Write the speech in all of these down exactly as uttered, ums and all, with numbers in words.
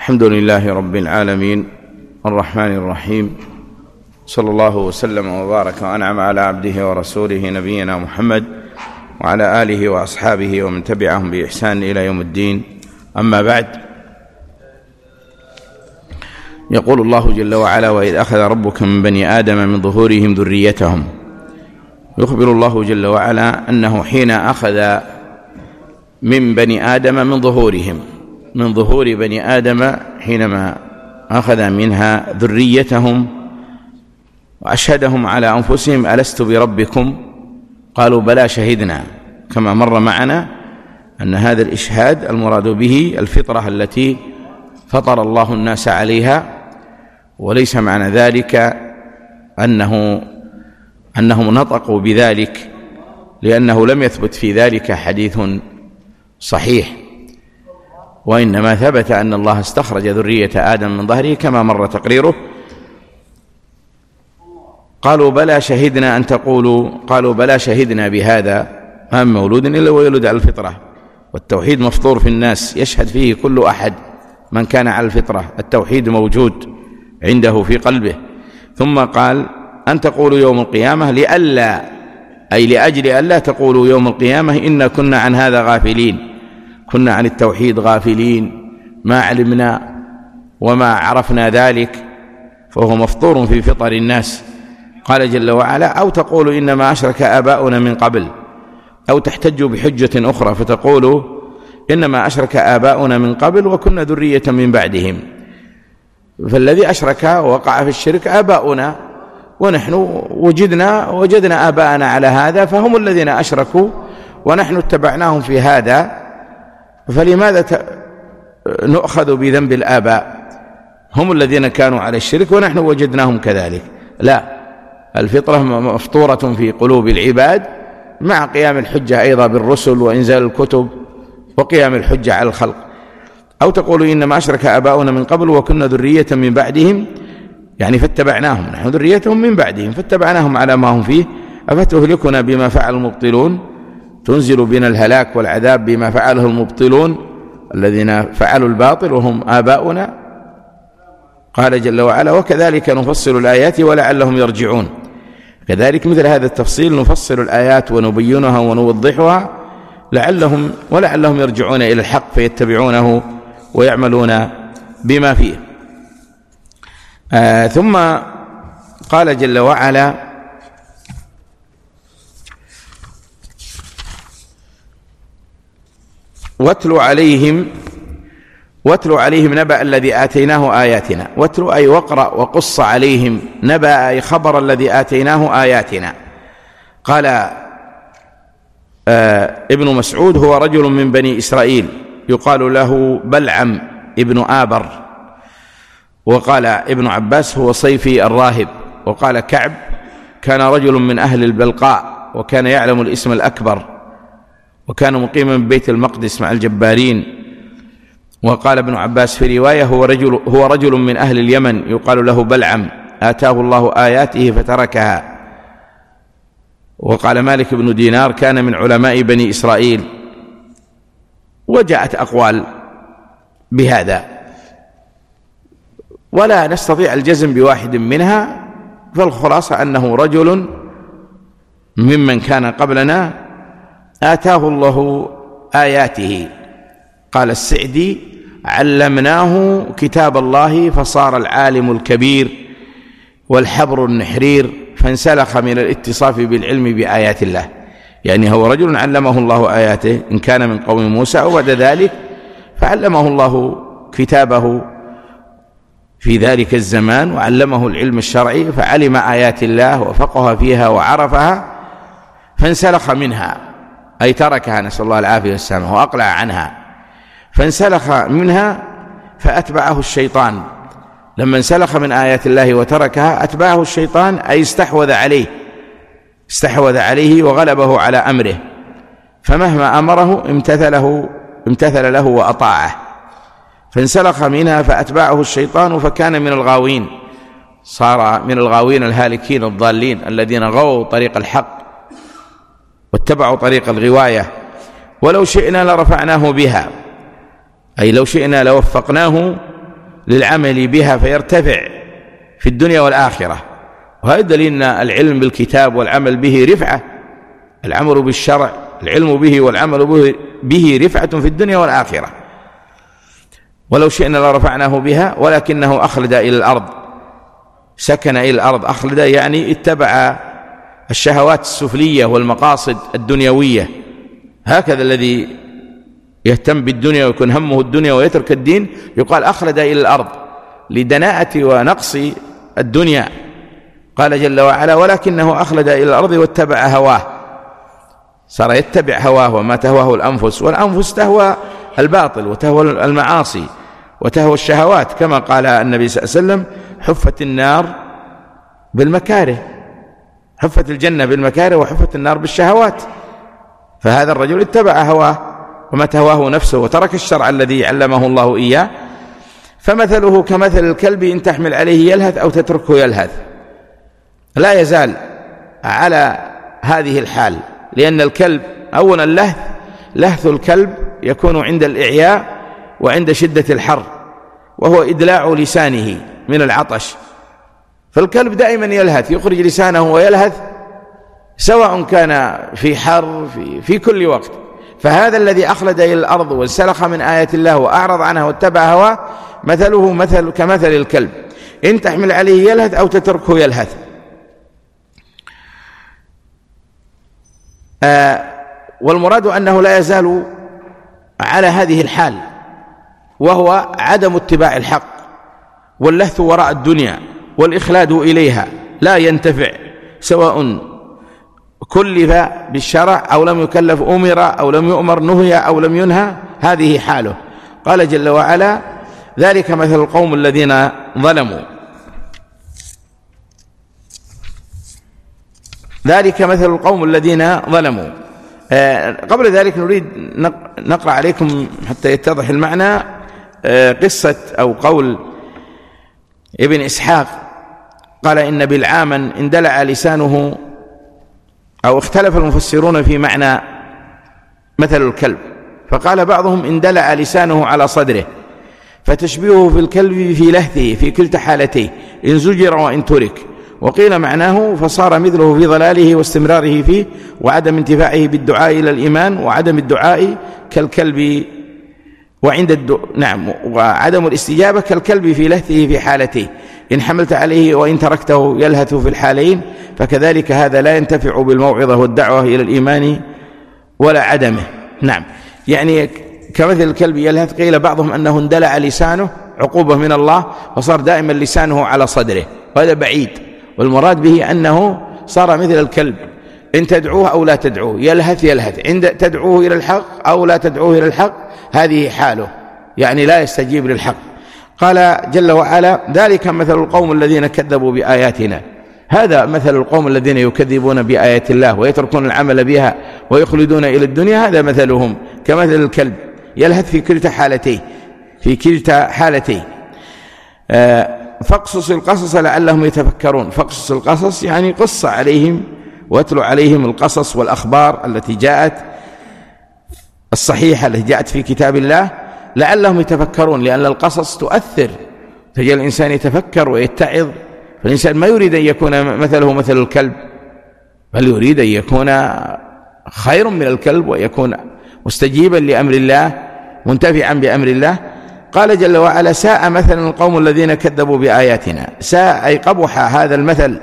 الحمد لله رب العالمين الرحمن الرحيم، صلى الله وسلم وبارك وأنعم على عبده ورسوله نبينا محمد وعلى آله وأصحابه ومن تبعهم بإحسان إلى يوم الدين. أما بعد، يقول الله جل وعلا: وإذ أخذ ربك من بني آدم من ظهورهم ذريتهم. يخبر الله جل وعلا أنه حين أخذ من بني آدم من ظهورهم من ظهور بني آدم حينما أخذ منها ذريتهم وأشهدهم على أنفسهم: ألست بربكم؟ قالوا: بلى شهدنا. كما مر معنا أن هذا الإشهاد المراد به الفطرة التي فطر الله الناس عليها، وليس معنى ذلك أنه أنهم نطقوا بذلك، لأنه لم يثبت في ذلك حديث صحيح، وإنما ثبت أن الله استخرج ذرية آدم من ظهره كما مر تقريره. قالوا: بلى شهدنا أن تقولوا قالوا بلى شهدنا بهذا، ما من مولود إلا ويولد على الفطرة، والتوحيد مفطور في الناس يشهد فيه كل أحد من كان على الفطرة، التوحيد موجود عنده في قلبه. ثم قال: أن تقولوا يوم القيامة، لئلا أي لأجل ألا تقولوا يوم القيامة إنا كنا عن هذا غافلين، كنا عن التوحيد غافلين، ما علمنا وما عرفنا ذلك، فهو مفطور في فطر الناس. قال جل وعلا: أو تقولوا إنما أشرك آباؤنا من قبل، أو تحتجوا بحجة أخرى فتقولوا إنما أشرك آباؤنا من قبل وكنا ذرية من بعدهم. فالذي أشرك وقع في الشرك آباؤنا، ونحن وجدنا وجدنا آباءنا على هذا، فهم الذين أشركوا ونحن اتبعناهم في هذا، فلماذا نؤخذ بذنب الآباء؟ هم الذين كانوا على الشرك ونحن وجدناهم كذلك. لا، الفطرة مفطورة في قلوب العباد، مع قيام الحجة أيضا بالرسل وإنزال الكتب وقيام الحجة على الخلق. أو تقولوا إنما أشرك آباؤنا من قبل وكنا ذرية من بعدهم، يعني فاتبعناهم، نحن ذريتهم من بعدهم فاتبعناهم على ما هم فيه، أفتهلكنا بما فعل المبطلون، تنزل بنا الهلاك والعذاب بما فعله المبطلون الذين فعلوا الباطل وهم آباؤنا. قال جل وعلا: وكذلك نفصل الآيات ولعلهم يرجعون. كذلك مثل هذا التفصيل نفصل الآيات ونبينها ونوضحها لعلهم ولعلهم يرجعون إلى الحق فيتبعونه ويعملون بما فيه. آه ثم قال جل وعلا: واتل عليهم واتل عليهم نبأ الذي آتيناه آياتنا. واتل أي واقرأ وقص عليهم، نبأ أي خبر الذي آتيناه آياتنا. قال آه ابن مسعود: هو رجل من بني إسرائيل يقال له بلعم ابن آبر. وقال ابن عباس: هو صيفي الراهب. وقال كعب: كان رجل من أهل البلقاء وكان يعلم الاسم الأكبر، وكان مقيما ببيت المقدس مع الجبارين. وقال ابن عباس في رواية: هو رجل, هو رجل من أهل اليمن يقال له بلعم، آتاه الله آياته فتركها. وقال مالك بن دينار: كان من علماء بني إسرائيل. وجاءت أقوال بهذا، ولا نستطيع الجزم بواحد منها، فالخلاصة أنه رجل ممن كان قبلنا آتاه الله آياته. قال السعدي: علمناه كتاب الله فصار العالم الكبير والحبر النحرير، فانسلخ من الاتصاف بالعلم بآيات الله. يعني هو رجل علمه الله آياته، إن كان من قوم موسى أو بعد ذلك، فعلمه الله كتابه في ذلك الزمان وعلمه العلم الشرعي، فعلم آيات الله وفقه فيها وعرفها، فانسلخ منها أي تركها، نسأل الله العافية والسلامة، وأقلع عنها. فانسلخ منها فأتبعه الشيطان. لما انسلخ من آيات الله وتركها أتبعه الشيطان، أي استحوذ عليه استحوذ عليه وغلبه على أمره، فمهما أمره امتثله امتثل له وأطاعه. فانسلخ منها فأتبعه الشيطان فكان من الغاوين، صار من الغاوين الهالكين الضالين الذين غووا طريق الحق واتبعوا طريق الغواية. ولو شئنا لرفعناه بها، أي لو شئنا لوفقناه للعمل بها فيرتفع في الدنيا والآخرة. وهذا دليل أن العلم بالكتاب والعمل به رفعة، العمل بالشرع، العلم به والعمل به رفعة في الدنيا والآخرة. ولو شئنا لرفعناه بها ولكنه أخلد إلى الأرض، سكن إلى الأرض. أخلد يعني اتبع الشهوات السفلية والمقاصد الدنيوية. هكذا الذي يهتم بالدنيا ويكون همه الدنيا ويترك الدين يقال أخلد إلى الأرض لدناءة ونقص الدنيا. قال جل وعلا: ولكنه أخلد إلى الأرض واتبع هواه، صار يتبع هواه وما تهواه الأنفس، والأنفس تهوى الباطل وتهوى المعاصي وتهوى الشهوات، كما قال النبي صلى الله عليه وسلم: حفت النار بالمكاره، حفت الجنة بالمكاره وحفت النار بالشهوات. فهذا الرجل اتبع هواه وما تهواه نفسه وترك الشرع الذي علمه الله إياه. فمثله كمثل الكلب إن تحمل عليه يلهث أو تتركه يلهث. لا يزال على هذه الحال، لأن الكلب أولا اللهث لهث الكلب يكون عند الإعياء وعند شدة الحر، وهو إدلاع لسانه من العطش. فالكلب دائما يلهث، يخرج لسانه ويلهث سواء كان في حر في, في كل وقت. فهذا الذي أخلد إلى الأرض وانسلخ من آيات الله وأعرض عنها واتبع هواه مثله مثل كمثل الكلب إن تحمل عليه يلهث أو تتركه يلهث. آه والمراد أنه لا يزال على هذه الحال، وهو عدم اتباع الحق واللهث وراء الدنيا والإخلاد إليها، لا ينتفع سواء كلف بالشرع أو لم يكلف، أمر أو لم يؤمر، نهي أو لم ينهى، هذه حاله. قال جل وعلا: ذلك مثل القوم الذين ظلموا ذلك مثل القوم الذين ظلموا. آه قبل ذلك نريد نقرأ عليكم حتى يتضح المعنى آه قصة أو قول ابن إسحاق. قال: إن بلعاما اندلع لسانه، أو اختلف المفسرون في معنى مثل الكلب، فقال بعضهم اندلع لسانه على صدره، فتشبيهه في الكلب في لهثه في كلتا حالتيه، إن زجر وإن ترك. وقيل معناه فصار مثله في ضلاله واستمراره فيه وعدم انتفاعه بالدعاء إلى الإيمان، وعدم الدعاء كالكلب وعند الدعاء نعم وعدم الاستجابة كالكلب في لهثه في حالتيه، إن حملت عليه وإن تركته يلهث في الحالين. فكذلك هذا لا ينتفع بالموعظة والدعوة إلى الإيمان ولا عدمه. نعم، يعني كمثل الكلب يلهث. قيل بعضهم أنه اندلع لسانه عقوبة من الله، فصار دائما لسانه على صدره، وهذا بعيد. والمراد به أنه صار مثل الكلب، إن تدعوه أو لا تدعوه يلهث يلهث، عند تدعوه إلى الحق أو لا تدعوه إلى الحق هذه حاله، يعني لا يستجيب للحق. قال جل وعلا: ذلك مثل القوم الذين كذبوا بآياتنا. هذا مثل القوم الذين يكذبون بآيات الله ويتركون العمل بها ويخلدون إلى الدنيا، هذا مثلهم كمثل الكلب يلهث في كلتا حالتيه في كلتا حالتيه. آه فاقصص القصص لعلهم يتفكرون. فاقصص القصص يعني قص عليهم واتلو عليهم القصص والأخبار التي جاءت الصحيحة التي جاءت في كتاب الله لعلهم يتفكرون، لأن القصص تؤثر، تجعل الإنسان يتفكر ويتعظ. فالإنسان ما يريد أن يكون مثله مثل الكلب، بل يريد أن يكون خير من الكلب ويكون مستجيبا لأمر الله منتفعا بأمر الله. قال جل وعلا: ساء مثلا القوم الذين كذبوا بآياتنا. ساء أي قبح هذا المثل،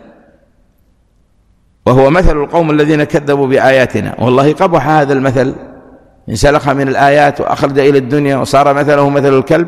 وهو مثل القوم الذين كذبوا بآياتنا. والله قبح هذا المثل، انسلخ من الآيات وأخلد إلى الدنيا وصار مثله مثل الكلب.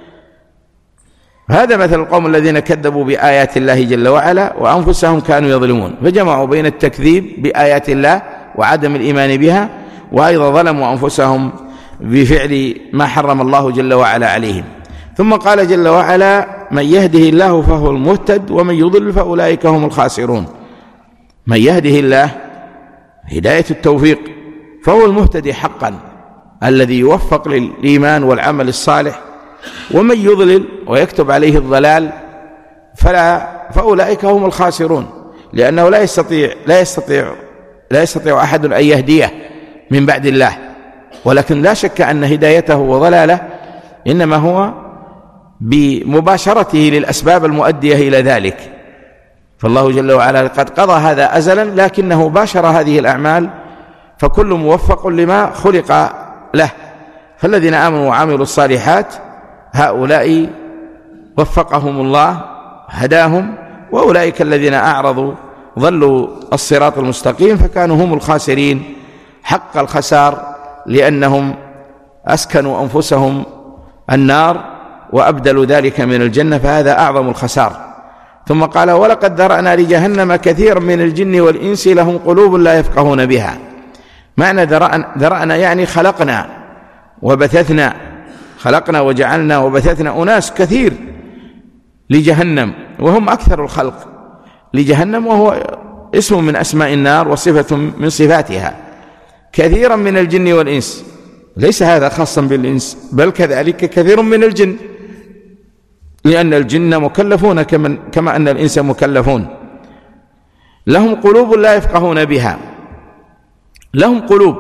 هذا مثل القوم الذين كذبوا بآيات الله جل وعلا وأنفسهم كانوا يظلمون، فجمعوا بين التكذيب بآيات الله وعدم الإيمان بها، وأيضا ظلموا أنفسهم بفعل ما حرم الله جل وعلا عليهم. ثم قال جل وعلا: من يهده الله فهو المهتد ومن يضلل فأولئك هم الخاسرون. من يهده الله هداية التوفيق فهو المهتدي حقا، الذي يوفق للإيمان والعمل الصالح. ومن يضلل ويكتب عليه الضلال فلا فأولئك هم الخاسرون، لأنه لا يستطيع لا يستطيع لا يستطيع أحد أن يهديه من بعد الله. ولكن لا شك أن هدايته وضلاله إنما هو بمباشرته للأسباب المؤدية إلى ذلك. فالله جل وعلا قد قضى هذا أزلا، لكنه باشر هذه الأعمال، فكل موفق لما خلق له. فالذين آمنوا وعملوا الصالحات هؤلاء وفقهم الله هداهم، وأولئك الذين أعرضوا ضلوا الصراط المستقيم فكانوا هم الخاسرين حق الخسار، لأنهم أسكنوا أنفسهم النار وأبدلوا ذلك من الجنة، فهذا أعظم الخسار. ثم قال: ولقد ذرأنا لجهنم كثيرا من الجن والإنس لهم قلوب لا يفقهون بها. معنى ذرأنا يعني خلقنا وبثثنا، خلقنا وجعلنا وبثثنا أناس كثير لجهنم، وهم أكثر الخلق لجهنم، وهو اسم من أسماء النار وصفة من صفاتها. كثيرا من الجن والإنس، ليس هذا خاصا بالإنس، بل كذلك كثير من الجن، لأن الجن مكلفون كما أن الإنس مكلفون. لهم قلوب لا يفقهون بها. لهم قلوب،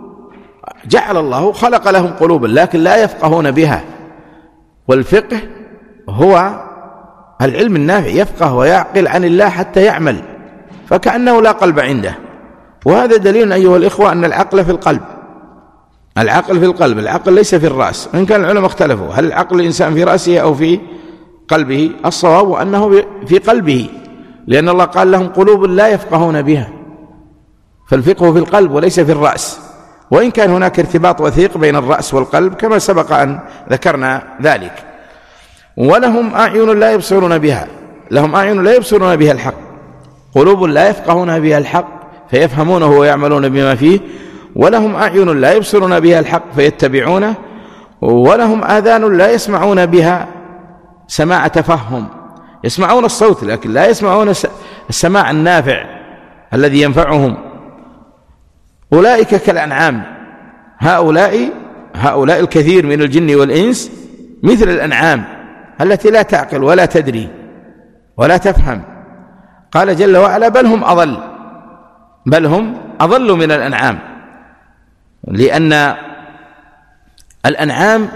جعل الله خلق لهم قلوبا لكن لا يفقهون بها. والفقه هو العلم النافع، يفقه ويعقل عن الله حتى يعمل، فكأنه لا قلب عنده. وهذا دليل أيها الإخوة أن العقل في القلب. العقل في القلب، العقل ليس في الرأس. وإن كان العلماء اختلفوا هل العقل الإنسان في رأسه أو في قلبه. الصواب أنه في قلبه، لأن الله قال: لهم قلوب لا يفقهون بها. فالفقه في القلب وليس في الرأس، وإن كان هناك ارتباط وثيق بين الرأس والقلب كما سبق أن ذكرنا ذلك. ولهم أعين لا يبصرون بها. لهم أعين لا يبصرون بها الحق، قلوب لا يفقهون بها الحق فيفهمونه ويعملون بما فيه. ولهم أعين لا يبصرون بها الحق فيتبعونه. ولهم آذان لا يسمعون بها سماع تفهم، يسمعون الصوت لكن لا يسمعون السماع النافع الذي ينفعهم. أولئك كالأنعام. هؤلاء هؤلاء الكثير من الجن والإنس مثل الأنعام التي لا تعقل ولا تدري ولا تفهم. قال جل وعلا: بل هم أضل بل هم أضل من الأنعام، لأن الأنعام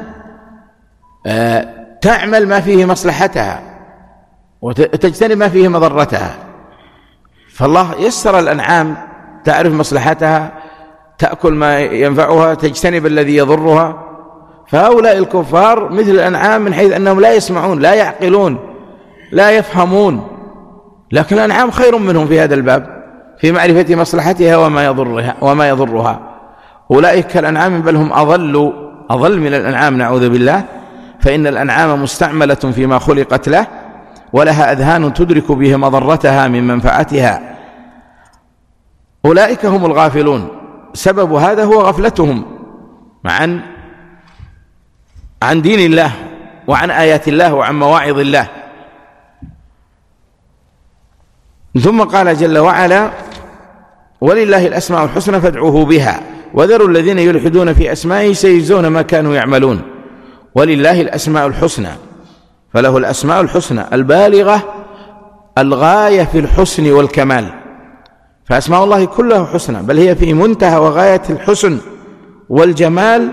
تعمل ما فيه مصلحتها وتجتنب ما فيه مضرتها. فالله يسر الأنعام، تعرف مصلحتها، تأكل ما ينفعها، تجتنب الذي يضرها. فهؤلاء الكفار مثل الأنعام من حيث أنهم لا يسمعون لا يعقلون لا يفهمون، لكن الأنعام خير منهم في هذا الباب في معرفة مصلحتها وما يضرها وما يضرها. أولئك كالأنعام بل هم أضل أضل من الأنعام نعوذ بالله. فإن الأنعام مستعملة فيما خلقت له، ولها أذهان تدرك به مضرتها من منفعتها. أولئك هم الغافلون. سبب هذا هو غفلتهم عن عن دين الله وعن آيات الله وعن مواعظ الله. ثم قال جل وعلا: ولله الأسماء الحسنى فادعوه بها وذروا الذين يلحدون في أسمائه سيجزون ما كانوا يعملون. ولله الأسماء الحسنى، فله الأسماء الحسنى البالغة الغاية في الحسن والكمال. فأسماء الله كلها حسنى، بل هي في منتهى وغاية الحسن والجمال.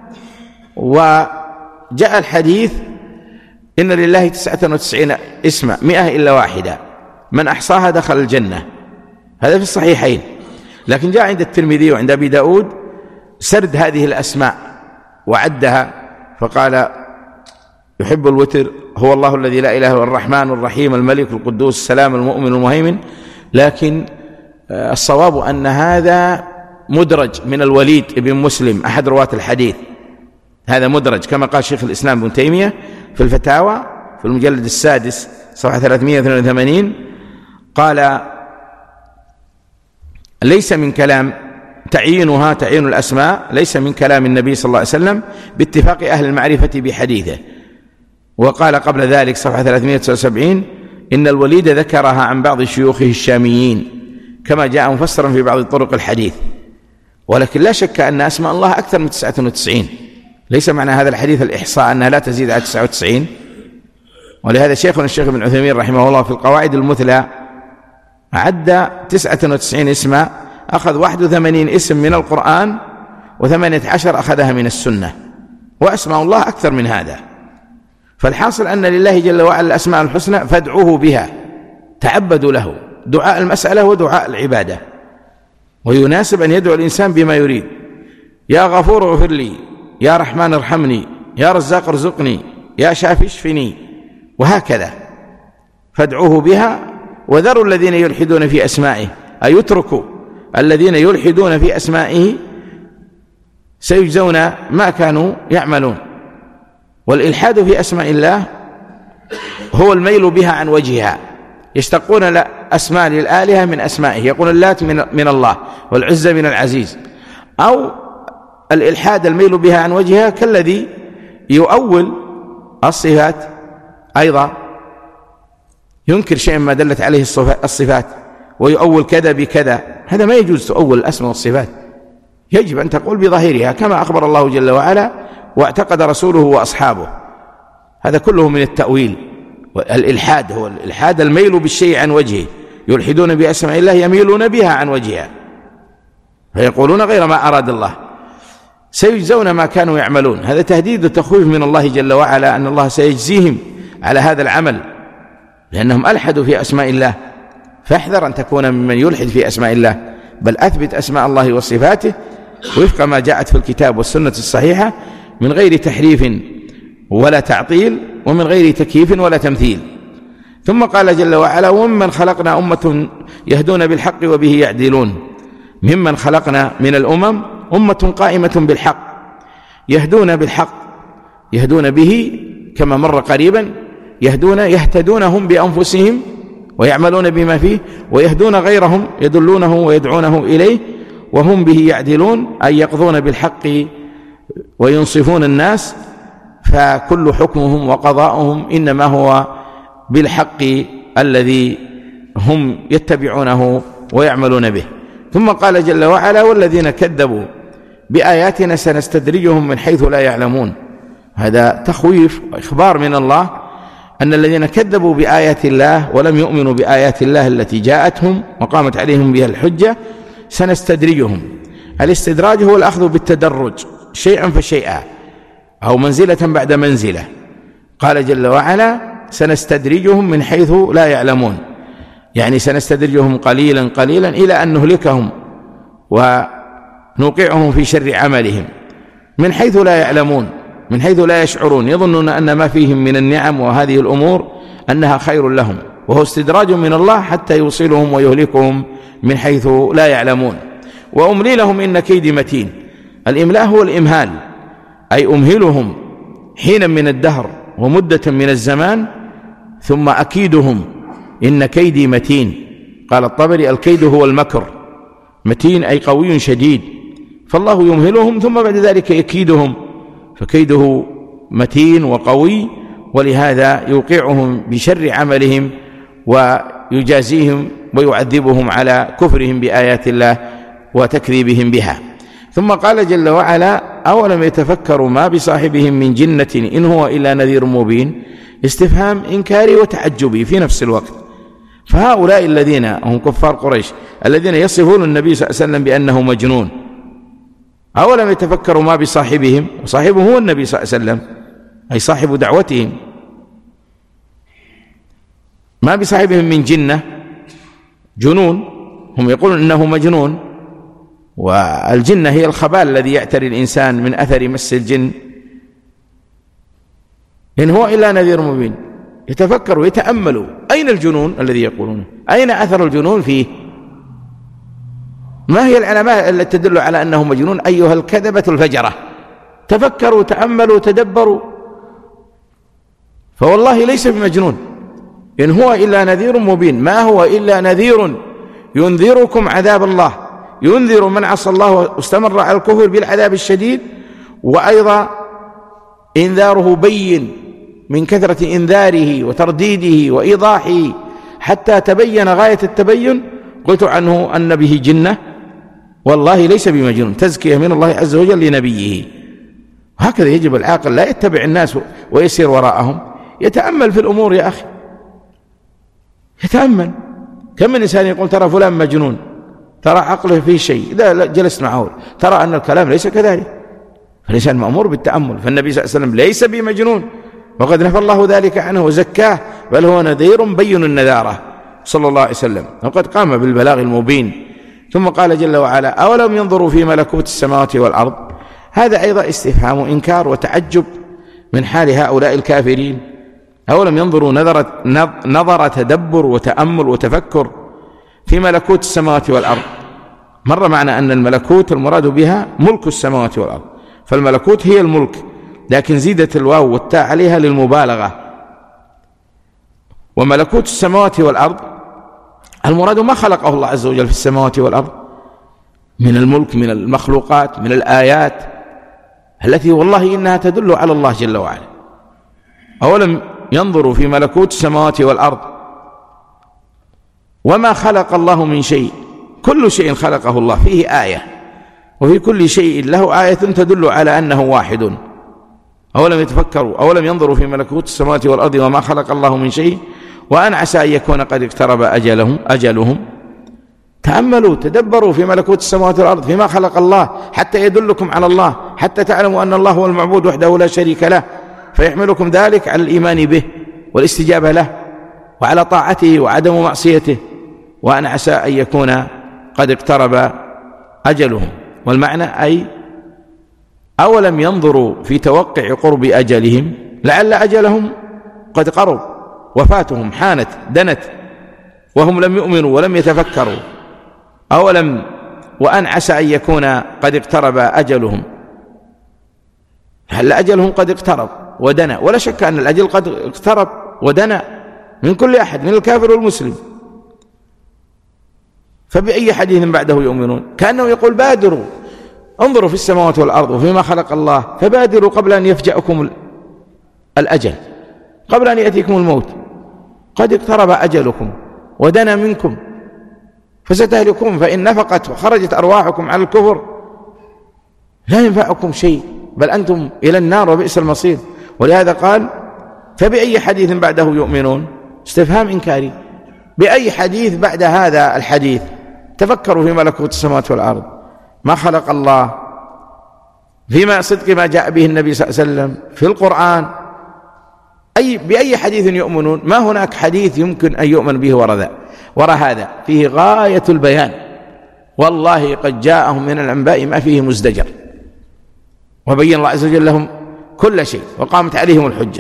وجاء الحديث: إن لله تسعة وتسعين اسما مئة إلا واحدة من أحصاها دخل الجنة. هذا في الصحيحين. لكن جاء عند الترمذي وعند أبي داود سرد هذه الأسماء وعدها، فقال: يحب الوتر، هو الله الذي لا إله إلا الرحمن الرحيم الملك القدوس السلام المؤمن المهيمن. لكن الصواب أن هذا مدرج من الوليد بن مسلم أحد رواة الحديث، هذا مدرج كما قال شيخ الإسلام ابن تيمية في الفتاوى في المجلد السادس صفحة ثلاثمائة واثنين وثمانين. قال: ليس من كلام تعيينها تعيين الأسماء ليس من كلام النبي صلى الله عليه وسلم باتفاق أهل المعرفة بحديثه. وقال قبل ذلك صفحة ثلاثمائة وتسعة وسبعين: إن الوليد ذكرها عن بعض شيوخه الشاميين كما جاء مفسرا في بعض طرق الحديث. ولكن لا شك أن أسماء الله أكثر من تسعة وتسعين. ليس معنى هذا الحديث الإحصاء أنها لا تزيد على تسعة وتسعين. ولهذا شيخنا الشيخ ابن عثيمين رحمه الله في القواعد المثلى عد تسعة وتسعين اسما، أخذ واحد وثمانين اسم من القرآن وثمانية عشر أخذها من السنة، وأسماء الله أكثر من هذا. فالحاصل أن لله جل وعلا الأسماء الحسنى فادعوه بها، تعبدوا له، دعاء المسألة ودعاء العبادة، ويناسب أن يدعو الإنسان بما يريد. يا غفور اغفر لي، يا رحمن ارحمني، يا رزاق ارزقني، يا شافي اشفني، وهكذا. فادعوه بها وذروا الذين يلحدون في أسمائه، أي اتركوا الذين يلحدون في أسمائه سيجزون ما كانوا يعملون. والإلحاد في أسماء الله هو الميل بها عن وجهها، يشتقون أسماء للآلهة من أسمائه، يقول اللات من الله والعزى من العزيز، أو الإلحاد الميل بها عن وجهها كالذي يؤول الصفات، أيضا ينكر شيئا ما دلت عليه الصفات ويؤول كذا بكذا. هذا ما يجوز تؤول الأسماء والصفات، يجب أن تقول بظاهرها كما أخبر الله جل وعلا واعتقد رسوله وأصحابه. هذا كله من التأويل. والإلحاد هو الإلحاد الميل بالشيء عن وجهه، يلحدون بأسماء الله يميلون بها عن وجهها، فيقولون غير ما أراد الله، سيجزون ما كانوا يعملون. هذا تهديد وتخويف من الله جل وعلا أن الله سيجزيهم على هذا العمل لأنهم ألحدوا في أسماء الله. فاحذر أن تكون ممن يلحد في أسماء الله، بل أثبت أسماء الله وصفاته وفق ما جاءت في الكتاب والسنة الصحيحة من غير تحريف ولا تعطيل ومن غير تكييف ولا تمثيل. ثم قال جل وعلا وممن خلقنا أمة يهدون بالحق وبه يعدلون. ممن خلقنا من الأمم أمة قائمة بالحق، يهدون بالحق، يهدون به كما مر قريبا، يهدون يهتدون هم بأنفسهم ويعملون بما فيه، ويهدون غيرهم يدلونه ويدعونه إليه، وهم به يعدلون أي يقضون بالحق وينصفون الناس. فكل حكمهم وقضاؤهم إنما هو بالحق الذي هم يتبعونه ويعملون به. ثم قال جل وعلا والذين كذبوا بآياتنا سنستدرجهم من حيث لا يعلمون. هذا تخويف وإخبار من الله أن الذين كذبوا بآيات الله ولم يؤمنوا بآيات الله التي جاءتهم وقامت عليهم بها الحجة سنستدرجهم. الاستدراج هو الأخذ بالتدرج شيئا فشيئا أو منزلة بعد منزلة. قال جل وعلا سنستدرجهم من حيث لا يعلمون، يعني سنستدرجهم قليلا قليلا إلى أن نهلكهم ونوقعهم في شر عملهم من حيث لا يعلمون، من حيث لا يشعرون، يظنون أن ما فيهم من النعم وهذه الأمور أنها خير لهم، وهو استدراج من الله حتى يوصلهم ويهلكهم من حيث لا يعلمون. وأملي لهم إن كيدي متين. الإملاء هو الإمهال، أي أمهلهم حينا من الدهر ومدة من الزمان ثم أكيدهم. إن كيدي متين. قال الطبري الكيد هو المكر، متين أي قوي شديد، فالله يمهلهم ثم بعد ذلك يكيدهم، فكيده متين وقوي، ولهذا يوقعهم بشر عملهم ويجازيهم ويعذبهم على كفرهم بآيات الله وتكذيبهم بها. ثم قال جل وعلا أولم يتفكروا ما بصاحبهم من جنة إن هو إلا نذير مبين. استفهام إنكاري وتعجبي في نفس الوقت. فهؤلاء الذين هم كفار قريش الذين يصفون النبي صلى الله عليه وسلم بأنه مجنون، أولم يتفكروا ما بصاحبهم، وصاحبه هو النبي صلى الله عليه وسلم أي صاحب دعوتهم، ما بصاحبهم من جنة جنون، هم يقولون إنه مجنون، والجنة هي الخبال الذي يعتري الإنسان من أثر مس الجن. إن هو إلا نذير مبين. يتفكروا يتأملوا أين الجنون الذي يقولونه، أين أثر الجنون فيه، ما هي العلامات التي تدل على أنه مجنون أيها الكذبة الفجرة. تفكروا تأملوا تدبروا، فوالله ليس بمجنون. إن هو إلا نذير مبين، ما هو إلا نذير ينذركم عذاب الله، ينذر من عصى الله واستمر على الكفر بالعذاب الشديد، وأيضا إنذاره بين من كثرة إنذاره وترديده وإيضاحه حتى تبين غاية التبين. قلت عنه أن به جنة، والله ليس بمجنون، تزكية من الله عز وجل لنبيه. هكذا يجب العاقل لا يتبع الناس ويسير وراءهم، يتأمل في الأمور يا أخي، يتأمل. كم من إنسان يقول ترى فلان مجنون، ترى عقله فيه شيء، إذا جلست معه ترى أن الكلام ليس كذلك. فالإنسان مأمور بالتأمل. فالنبي صلى الله عليه وسلم ليس بمجنون، وقد نفى الله ذلك عنه وزكاه، بل هو نذير بين النذارة صلى الله عليه وسلم، وقد قام بالبلاغ المبين. ثم قال جل وعلا: أولم ينظروا في ملكوت السماوات والأرض. هذا أيضا استفهام إنكار وتعجب من حال هؤلاء الكافرين. أولم ينظروا نظر, نظر تدبر وتأمل وتفكر في ملكوت السماوات والأرض. مر معنا أن الملكوت المراد بها ملك السماوات والأرض، فالملكوت هي الملك، لكن زيدت الواو والتاء عليها للمبالغة. وملكوت السماوات والأرض المراد ما خلقه الله عز وجل في السماوات والأرض من الملك، من المخلوقات، من الآيات التي والله إنها تدل على الله جل وعلا. أولم ينظروا في ملكوت السماوات والأرض وما خلق الله من شيء. كل شيء خلقه الله فيه آية، وفي كل شيء له آية تدل على أنه واحد. أولم يتفكروا أولم ينظروا في ملكوت السماوات والأرض وما خلق الله من شيء وأن عسى أن يكون قد اقترب أجلهم أجلهم تأملوا تدبروا في ملكوت السماوات والأرض فيما خلق الله حتى يدلكم على الله، حتى تعلموا أن الله هو المعبود وحده لا شريك له، فيحملكم ذلك على الإيمان به والاستجابة له وعلى طاعته وعدم معصيته، وأن عسى أن يكون قد اقترب أجلهم. والمعنى أي أولم ينظروا في توقع قرب أجلهم، لعل أجلهم قد قرب، وفاتهم حانت دنت وهم لم يؤمنوا ولم يتفكروا. أولم وأن عسى أن يكون قد اقترب أجلهم، لعل أجلهم قد اقترب ودنا، ولا شك أن الأجل قد اقترب ودنا من كل أحد، من الكافر والمسلم. فبأي حديث بعده يؤمنون؟ كأنه يقول: بادروا انظروا في السماوات والأرض وفيما خلق الله، فبادروا قبل أن يفجأكم الأجل، قبل أن يأتيكم الموت، قد اقترب أجلكم ودنا منكم فستهلكون، فإن نفقت وخرجت أرواحكم على الكفر لا ينفعكم شيء، بل أنتم إلى النار وبئس المصير. ولهذا قال: فبأي حديث بعده يؤمنون؟ استفهام إنكاري. بأي حديث بعد هذا الحديث؟ تفكروا في ملكوت السماوات والأرض، ما خلق الله، فيما صدق ما جاء به النبي صلى الله عليه وسلم في القرآن. أي بأي حديث يؤمنون؟ ما هناك حديث يمكن أن يؤمن به وراء وراء هذا، فيه غاية البيان. والله قد جاءهم من الأنباء ما فيه مزدجر، وبين الله عز وجل لهم كل شيء وقامت عليهم الحجة.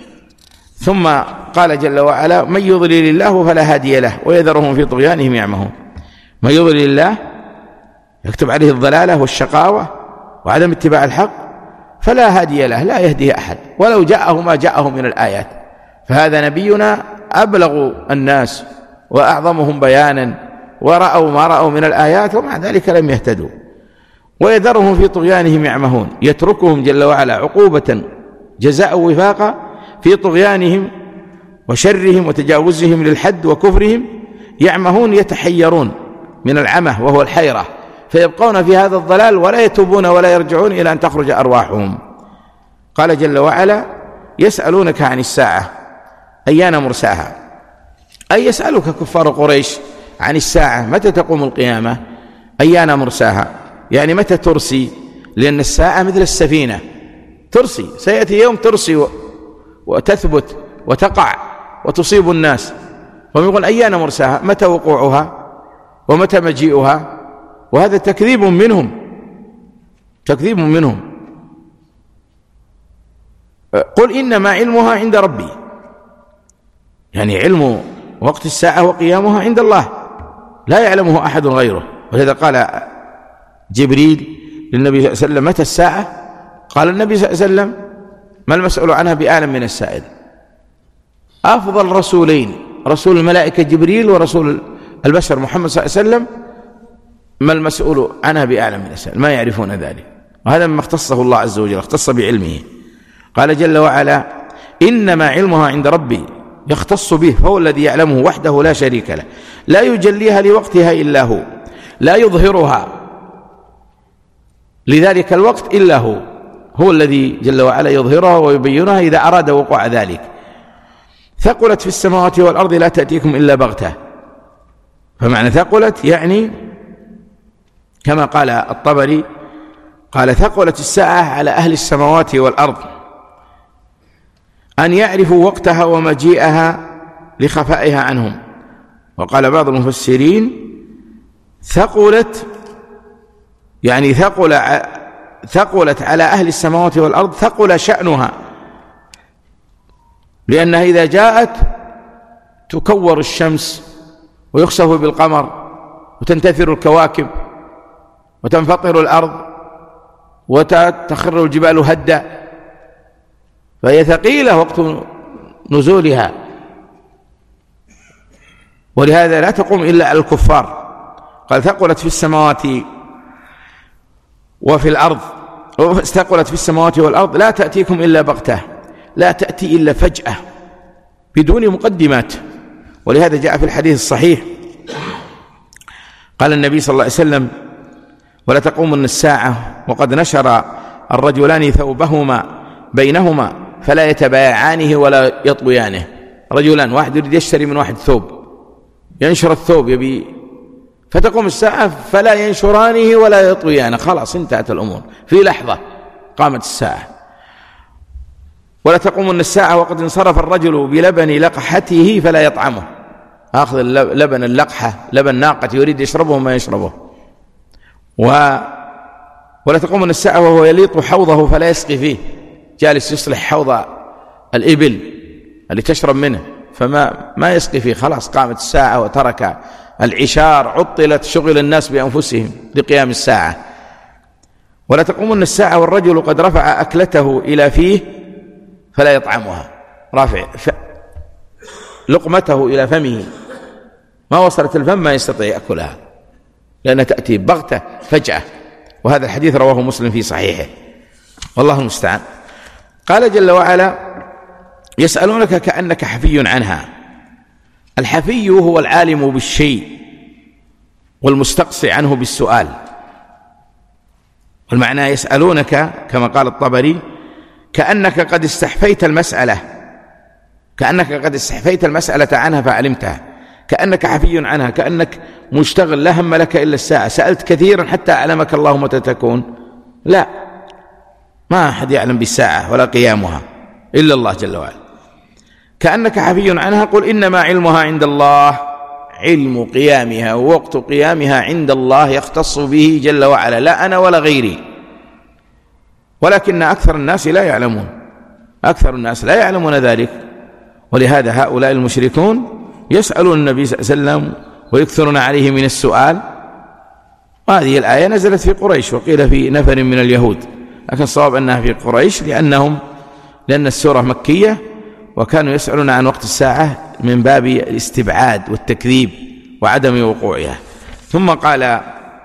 ثم قال جل وعلا: من يضلل الله فلا هادي له ويذرهم في طغيانهم يعمهون. من يضلل الله يكتب عليه الضلالة والشقاوة وعدم اتباع الحق فلا هادي له، لا يهديه أحد ولو جاءه ما جاءه من الآيات. فهذا نبينا أبلغ الناس وأعظمهم بيانا، ورأوا ما رأوا من الآيات ومع ذلك لم يهتدوا. ويذرهم في طغيانهم يعمهون، يتركهم جل وعلا عقوبة جزاء وفاقا في طغيانهم وشرهم وتجاوزهم للحد وكفرهم. يعمهون يتحيرون من العمى وهو الحيرة، فيبقون في هذا الضلال ولا يتوبون ولا يرجعون إلى أن تخرج أرواحهم. قال جل وعلا: يسألونك عن الساعة أيان مرساها، أي يسألك كفار قريش عن الساعة متى تقوم القيامة، أيان مرساها، يعني متى ترسي، لأن الساعة مثل السفينة ترسي، سيأتي يوم ترسي وتثبت وتقع وتصيب الناس. وهم يقول: أيان مرساها، متى وقوعها ومتى مجيئها؟ وهذا تكذيب منهم، تكذيب منهم. قل إنما علمها عند ربي، يعني علم وقت الساعة وقيامها عند الله لا يعلمه أحد غيره. ولذا قال جبريل للنبي صلى الله عليه وسلم: متى الساعة؟ قال النبي صلى الله عليه وسلم: ما المسؤول عنها بأعلم من السائل. أفضل رسولين، رسول الملائكة جبريل ورسول البشر محمد صلى الله عليه وسلم، ما المسؤول عنها بأعلم من السائل، ما يعرفون ذلك. وهذا مما اختصه الله عز وجل، اختص بعلمه. قال جل وعلا: إنما علمها عند ربي، يختص به، فهو الذي يعلمه وحده لا شريك له، لا يجليها لوقتها إلا هو، لا يظهرها لذلك الوقت إلا هو، هو الذي جل وعلا يظهرها ويبينها إذا أراد وقوع ذلك. ثقلت في السماوات والأرض لا تأتيكم إلا بغتة. فمعنى ثقلت يعني كما قال الطبري، قال: ثقلت الساعة على أهل السماوات والأرض، أن يعرفوا وقتها ومجيئها لخفائها عنهم. وقال بعض المفسرين ثقلت يعني ثقل ثقلت على أهل السماوات والأرض، ثقل شأنها، لأنها إذا جاءت تكور الشمس ويخسف بالقمر وتنتثر الكواكب وتنفطر الأرض وتخر الجبال هدا، فهي ثقيلة وقت نزولها، ولهذا لا تقوم إلا على الكفار. قال ثقلت في السماوات وفي الأرض، ثقلت في السماوات والأرض لا تأتيكم إلا بغتة، لا تأتي إلا فجأة بدون مقدمات. ولهذا جاء في الحديث الصحيح قال النبي صلى الله عليه وسلم ولا تقومن الساعة وقد نشر الرجلان ثوبهما بينهما فلا يتبايعانه ولا يطويانه. رجلان، واحد يريد يشتري من واحد ثوب، ينشر الثوب يبي، فتقوم الساعة فلا ينشرانه ولا يطويانه، خلاص انتهت الأمور في لحظة قامت الساعة. ولا تقومن الساعة وقد انصرف الرجل بلبن لقحته فلا يطعمه، أخذ لبن اللقحة لبن ناقة يريد يشربه ما يشربه. و... ولا تقومن الساعة وهو يليط حوضه فلا يسقي فيه، جالس يصلح حوض الإبل اللي تشرب منه فما ما يسقي فيه، خلاص قامت الساعة وترك العشار، عطلت، شغل الناس بأنفسهم لقيام الساعة. ولا تقومن الساعة والرجل قد رفع أكلته إلى فيه فلا يطعمها، رافع ف... لقمته إلى فمه ما وصلت الفم ما يستطيع يأكلها لأنها تأتي بغتة فجأة. وهذا الحديث رواه مسلم في صحيحه، والله المستعان. قال جل وعلا يسألونك كأنك حفي عنها. الحفي هو العالم بالشيء والمستقصي عنه بالسؤال، والمعنى يسألونك كما قال الطبري كأنك قد استحفيت المسألة، كأنك قد استحفيت المسألة عنها فعلمتها، كأنك حفي عنها، كأنك مشتغل لا هم لك إلا الساعة، سألت كثيرا حتى أعلمك الله متى تكون، لا، ما أحد يعلم بالساعة ولا قيامها إلا الله جل وعلا. كأنك حفي عنها قل إنما علمها عند الله، علم قيامها ووقت قيامها عند الله يختص به جل وعلا، لا أنا ولا غيري، ولكن أكثر الناس لا يعلمون، أكثر الناس لا يعلمون ذلك. ولهذا هؤلاء المشركون يسألون النبي صلى الله عليه وسلم ويكثرون عليه من السؤال. وهذه الآية نزلت في قريش وقيل في نفر من اليهود، لكن الصواب أنها في قريش لأنهم لأن السورة مكية وكانوا يسألون عن وقت الساعة من باب الاستبعاد والتكذيب وعدم وقوعها. ثم قال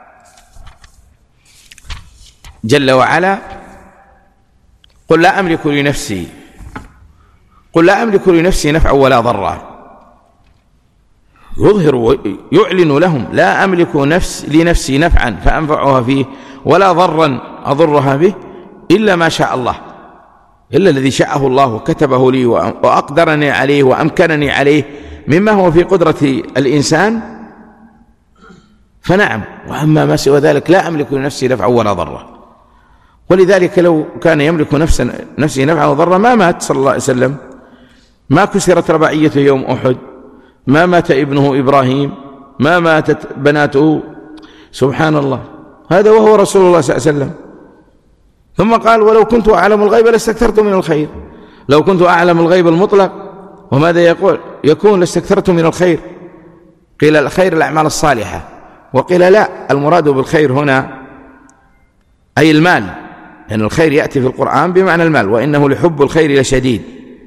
جل وعلا قل لا أملك لنفسي قل لا أملك لنفسي نفعا ولا ضرا، يظهر ويعلن لهم لا أملك نفس لنفسي نفعا فأنفعها فيه ولا ضرا أضرها به إلا ما شاء الله، إلا الذي شاءه الله وكتبه لي وأقدرني عليه وأمكنني عليه مما هو في قدرة الإنسان فنعم، وأما ما سوى ذلك لا أملك لنفسي نفعا ولا ضرا. ولذلك لو كان يملك نفسه نفسه نفعا وضرا ما مات صلى الله عليه وسلم، ما كسرت رباعيته يوم أحد، ما مات ابنه إبراهيم، ما ماتت بناته، سبحان الله، هذا وهو رسول الله صلى الله عليه وسلم. ثم قال ولو كنت أعلم الغيب لاستكثرت من الخير، لو كنت أعلم الغيب المطلق وماذا يقول يكون لاستكثرت من الخير، قيل الخير الأعمال الصالحة، وقيل لا المراد بالخير هنا أي المال، لأن يعني الخير يأتي في القرآن بمعنى المال، وإنه لحب الخير لشديد.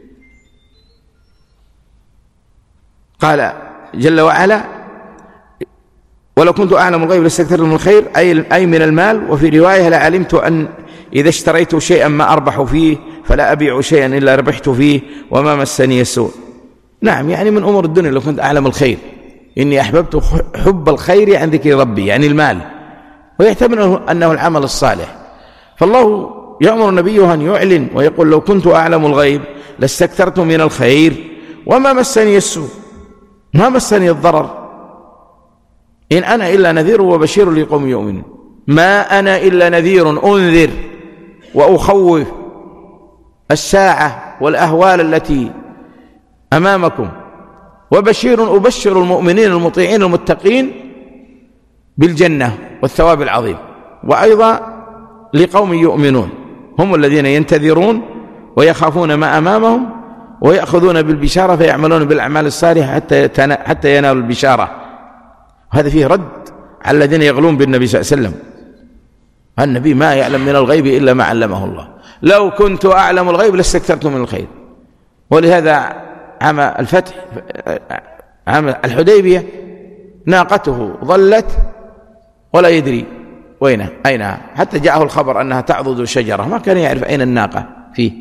قال جل وعلا ولو كنت أعلم الغيب لاستكثرت من الخير أي من المال. وفي رواية لعلمت أن إذا اشتريت شيئا ما أربح فيه فلا أبيع شيئا إلا ربحت فيه وما مسني السوء. نعم، يعني من أمور الدنيا لو كنت أعلم الخير، إني أحببت حب الخير عن ذكر ربي، يعني المال، ويحتمل أنه العمل الصالح. فالله يأمر نبيه أن يعلن ويقول لو كنت أعلم الغيب لاستكثرت من الخير وما مسني السوء، ما مسني الضرر، إن أنا إلا نذير وبشير لقوم يؤمنون. ما أنا إلا نذير أنذر وأخوف الساعة والأهوال التي أمامكم، وبشير أبشر المؤمنين المطيعين المتقين بالجنة والثواب العظيم. وأيضا لقوم يؤمنون هم الذين ينتظرون ويخافون ما أمامهم ويأخذون بالبشارة فيعملون بالأعمال الصالحة حتى حتى ينالوا البشارة. هذا فيه رد على الذين يغلون بالنبي صلى الله عليه وسلم. النبي ما يعلم من الغيب إلا ما علمه الله، لو كنت أعلم الغيب لاستكثرت من الخير. ولهذا عام الفتح عام الحديبية ناقته ظلت ولا يدري وين أينها، حتى جاءه الخبر أنها تعضد شجرة، ما كان يعرف أين الناقة فيه.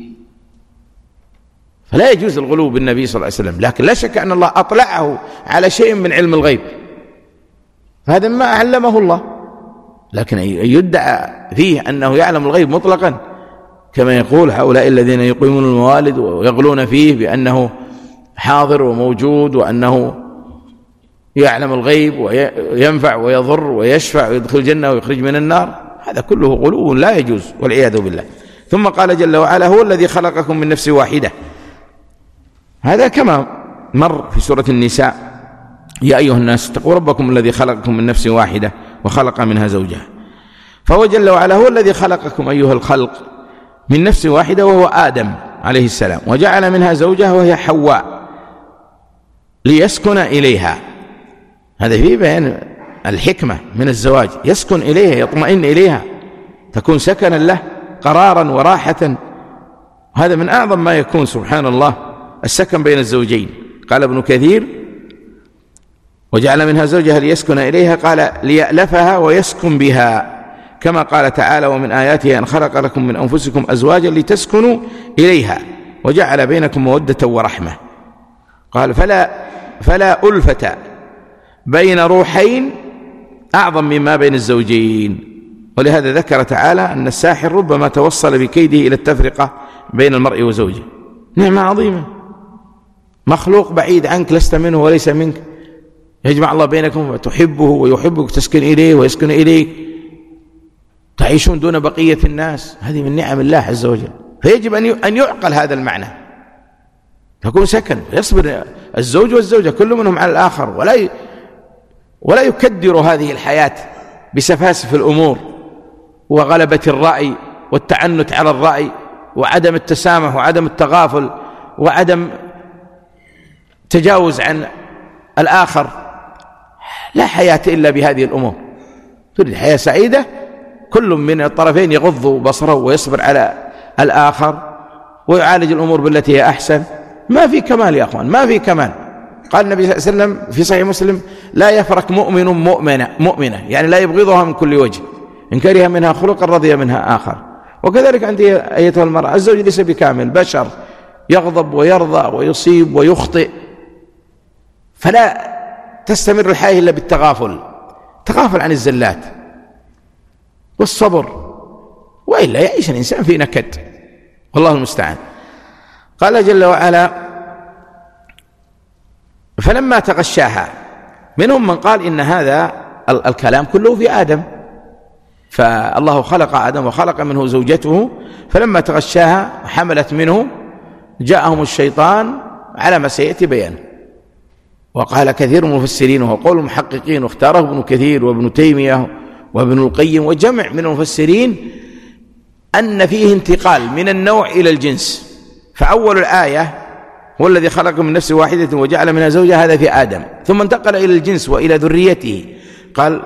فلا يجوز الغلو بالنبي صلى الله عليه وسلم، لكن لا شك أن الله أطلعه على شيء من علم الغيب، فهذا ما علمه الله. لكن يدعى فيه أنه يعلم الغيب مطلقا كما يقول هؤلاء الذين يقيمون الموالد ويغلون فيه بأنه حاضر وموجود وأنه يعلم الغيب وينفع ويضر ويشفع ويدخل الجنة ويخرج من النار. هذا كله غلو لا يجوز والعياذ بالله. ثم قال جل وعلا: هو الذي خلقكم من نفس واحدة. هذا كما مر في سورة النساء: يا أيها الناس اتقوا ربكم الذي خلقكم من نفس واحدة وخلق منها زوجها. فهو جل وعلا هو الذي خلقكم أيها الخلق من نفس واحدة وهو آدم عليه السلام، وجعل منها زوجها وهي حواء ليسكن إليها. هذا فيه بيان الحكمة من الزواج، يسكن إليها يطمئن إليها، تكون سكنا له قرارا وراحة. هذا من أعظم ما يكون سبحان الله السكن بين الزوجين. قال ابن كثير: وجعل منها زوجها ليسكن إليها، قال ليألفها ويسكن بها، كما قال تعالى: ومن آياته أن خلق لكم من أنفسكم أزواجا لتسكنوا إليها وجعل بينكم مودة ورحمة. قال: فلا فلا ألفة بين روحين أعظم مما بين الزوجين. ولهذا ذكر تعالى أن الساحر ربما توصل بكيده إلى التفرقة بين المرء وزوجه. نعمة عظيمة، مخلوق بعيد عنك لست منه وليس منك، يجمع الله بينكم وتحبه ويحبك، تسكن إليه ويسكن إليك، تعيشون دون بقية الناس. هذه من نعم الله عز وجل، فيجب أن يعقل هذا المعنى، تكون سكن، يصبر الزوج والزوجة كل منهم على الآخر، ولا ي... ولا يكدر هذه الحياة بسفاسف الأمور وغلبة الرأي والتعنت على الرأي وعدم التسامح وعدم التغافل وعدم تجاوز عن الآخر. لا حياة إلا بهذه الأمور. تريد حياة سعيدة، كل من الطرفين يغض بصره ويصبر على الآخر ويعالج الأمور بالتي هي أحسن. ما في كمال يا أخوان، ما في كمال. قال النبي صلى الله عليه وسلم في صحيح مسلم: لا يفرق مؤمن مؤمنة مؤمنة، يعني لا يبغضها من كل وجه، إن كره منها خلقا رضي منها آخر. وكذلك عند أيتها المرأة، الزوج ليس بكامل، بشر يغضب ويرضى ويصيب ويخطئ، فلا تستمر الحياة إلا بالتغافل، تغافل عن الزلات والصبر، وإلا يعيش الإنسان في نكد، والله المستعان. قال جل وعلا: فلما تغشاها. منهم من قال إن هذا الكلام كله في آدم، فالله خلق آدم وخلق منه زوجته، فلما تغشاها حملت منه جاءهم الشيطان على ما سيأتي بيانه. وقال كثير من المفسرين، وهو قول المحققين واختاره ابن كثير وابن تيمية وابن القيم وجمع من المفسرين، أن فيه انتقال من النوع إلى الجنس. فأول الآية هو الذي خلق من نفس واحدة وجعل منها زوجها، هذا في آدم، ثم انتقل إلى الجنس وإلى ذريته. قال: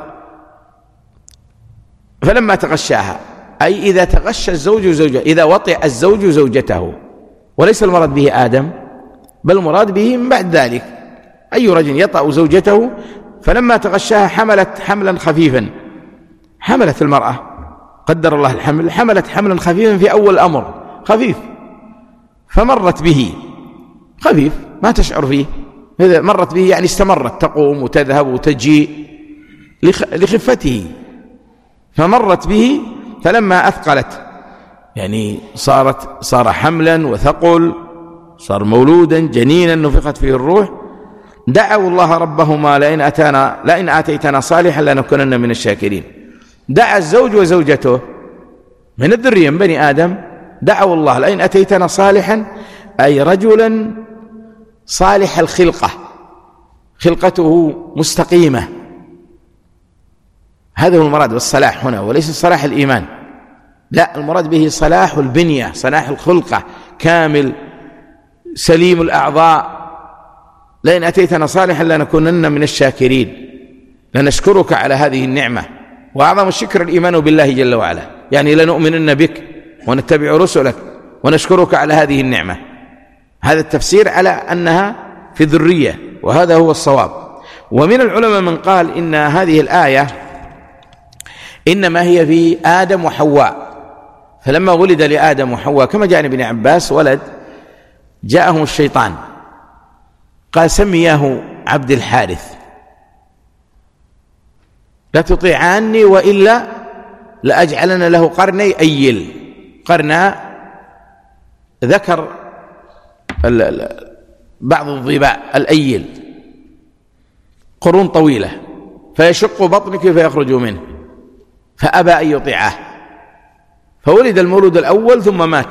فلما تغشاها، أي إذا تغشى الزوج زوجته، إذا وطئ الزوج زوجته، وليس المراد به آدم، بل المراد به من بعد ذلك أي رجل يطأ زوجته. فلما تغشاها حملت حملا خفيفا، حملت المرأة، قدر الله الحمل، حملت حملا خفيفا في أول الأمر، خفيف، فمرت به، خفيف ما تشعر فيه، إذا مرت به يعني استمرت، تقوم وتذهب وتجيء لخفته، فمرت به. فلما أثقلت يعني صارت صار حملا وثقل، صار مولودا جنينا نفخت فيه الروح، دعوا الله ربهما لئن أتانا لئن آتيتنا صالحا لنكونن من الشاكرين. دعا الزوج وزوجته من الذرية من بني آدم، دعوا الله لئن أتيتنا صالحا أي رجلا صالح الخلقة، خلقته مستقيمة، هذا هو المراد بالصلاح هنا، وليس صلاح الإيمان، لا، المراد به صلاح البنية، صلاح الخلقة، كامل سليم الأعضاء. لئن أتيتنا صالحا لنكونن من الشاكرين، لنشكرك على هذه النعمة، وأعظم الشكر الإيمان بالله جل وعلا، يعني لنؤمنن بك ونتبع رسلك ونشكرك على هذه النعمة. هذا التفسير على أنها في ذرية، وهذا هو الصواب. ومن العلماء من قال إن هذه الآية إنما هي في آدم وحواء، فلما ولد لآدم وحواء كما جاء ابن عباس ولد، جاءهم الشيطان قال سمياه عبد الحارث، لا تطيعاني وإلا لأجعلن له قرني أيل. قرنا ذكر بعض الظباء، الأيل قرون طويلة، فيشق بطنك فيخرج منه، فأبى أن يطيعه، فولد المولود الأول ثم مات،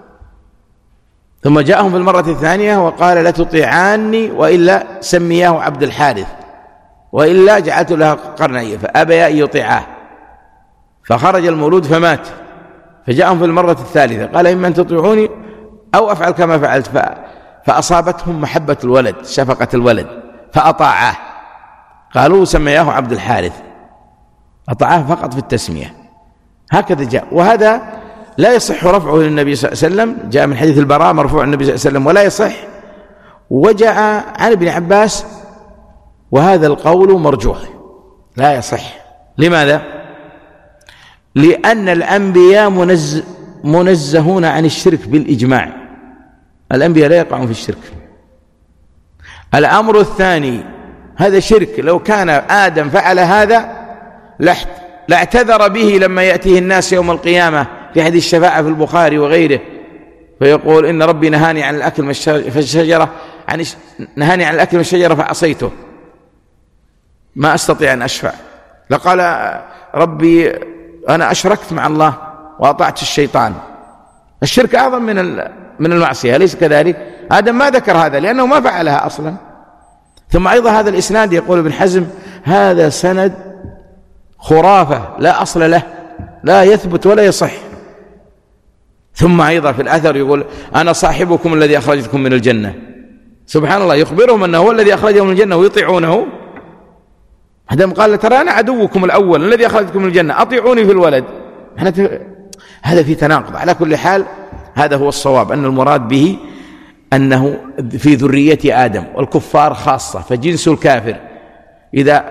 ثم جاءهم في المرة الثانية وقال لا تطيعاني وإلا سمياه عبد الحارث وإلا جعلت له قرني، فأبى أن يطيعه، فخرج المولود فمات، فجاءهم في المرة الثالثة قال إما أن تطيعوني أو أفعل كما فعلت، فأصابتهم محبة الولد، شفقة الولد، فأطاعاه، قالوا سمياه عبد الحارث، أطاعاه فقط في التسمية. هكذا جاء، وهذا لا يصح رفعه للنبي صلى الله عليه وسلم، جاء من حديث البراء مرفوع النبي صلى الله عليه وسلم ولا يصح، وجاء عن ابن عباس، وهذا القول مرجوح لا يصح. لماذا؟ لأن الأنبياء منز منزهون عن الشرك بالإجماع، الأنبياء لا يقعون في الشرك. الأمر الثاني، هذا شرك، لو كان آدم فعل هذا لاعتذر به لما يأتيه الناس يوم القيامة في حديث الشفاعة في البخاري وغيره، فيقول إن ربي نهاني عن الأكل من الشجرة، عن نهاني عن الأكل من الشجرة فعصيته، ما أستطيع أن أشفع، لقال ربي أنا أشركت مع الله وأطعت الشيطان. الشرك أعظم من من المعصية، أليس كذلك؟ آدم ما ذكر هذا لأنه ما فعلها أصلا. ثم أيضا هذا الإسناد يقول ابن حزم هذا سند خرافة لا أصل له، لا يثبت ولا يصح. ثم أيضا في الأثر يقول أنا صاحبكم الذي أخرجتكم من الجنة، سبحان الله، يخبرهم أنه هو الذي أخرجهم من الجنة ويطيعونه. هذا قال ترى أنا عدوكم الأول الذي أخرجتكم من الجنة، أطيعوني في الولد. هذا في تناقض. على كل حال هذا هو الصواب، أن المراد به أنه في ذرية آدم، والكفار خاصة، فجنس الكافر إذا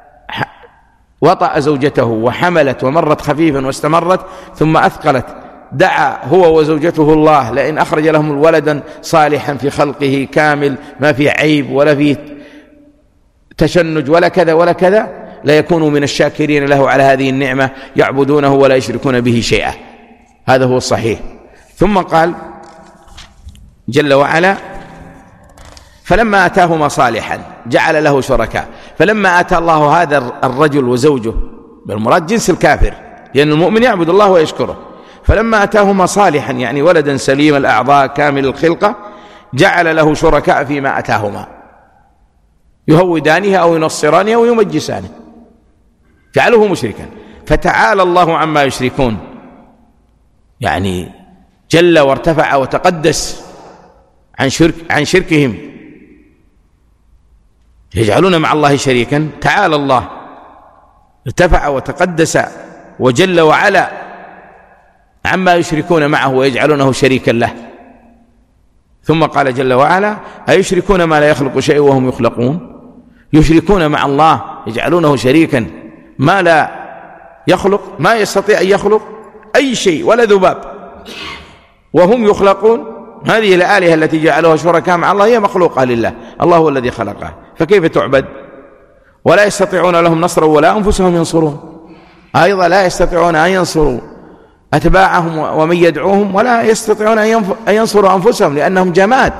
وطأ زوجته وحملت ومرت خفيفا واستمرت ثم أثقلت، دعا هو وزوجته الله لئن أخرج لهم الولدا صالحا في خلقه كامل ما في عيب ولا في تشنج ولا كذا ولا كذا، لا يكونوا من الشاكرين له على هذه النعمة، يعبدونه ولا يشركون به شيئا. هذا هو الصحيح. ثم قال جل وعلا فلما آتاهما صالحا جعل له شركاء. فلما آتى الله هذا الرجل وزوجه، بالمراد جنس الكافر، لأن المؤمن يعبد الله ويشكره، فلما آتاهما صالحا يعني ولدا سليم الأعضاء كامل الخلقة، جعل له شركاء فيما آتاهما، يهودانه أو ينصرانه أو يمجسانه، جعله مشركا. فتعالى الله عما يشركون، يعني جل وارتفع وتقدس عن شرك عن شركهم، يجعلون مع الله شريكا. تعالى الله، ارتفع وتقدس وجل وعلا عما يشركون معه ويجعلونه شريكا له. ثم قال جل وعلا أيشركون ما لا يخلق شيء وهم يخلقون؟ يشركون مع الله، يجعلونه شريكا ما لا يخلق، ما يستطيع أن يخلق أي شيء ولا ذباب، وهم يخلقون. هذه الآلهة التي جعلوها شركاء مع الله هي مخلوقة لله، الله هو الذي خلقها، فكيف تعبد؟ ولا يستطيعون لهم نصرا ولا أنفسهم ينصرون، أيضا لا يستطيعون أن ينصروا أتباعهم ومن يدعوهم، ولا يستطيعون أن ينصروا أنفسهم لأنهم جماد.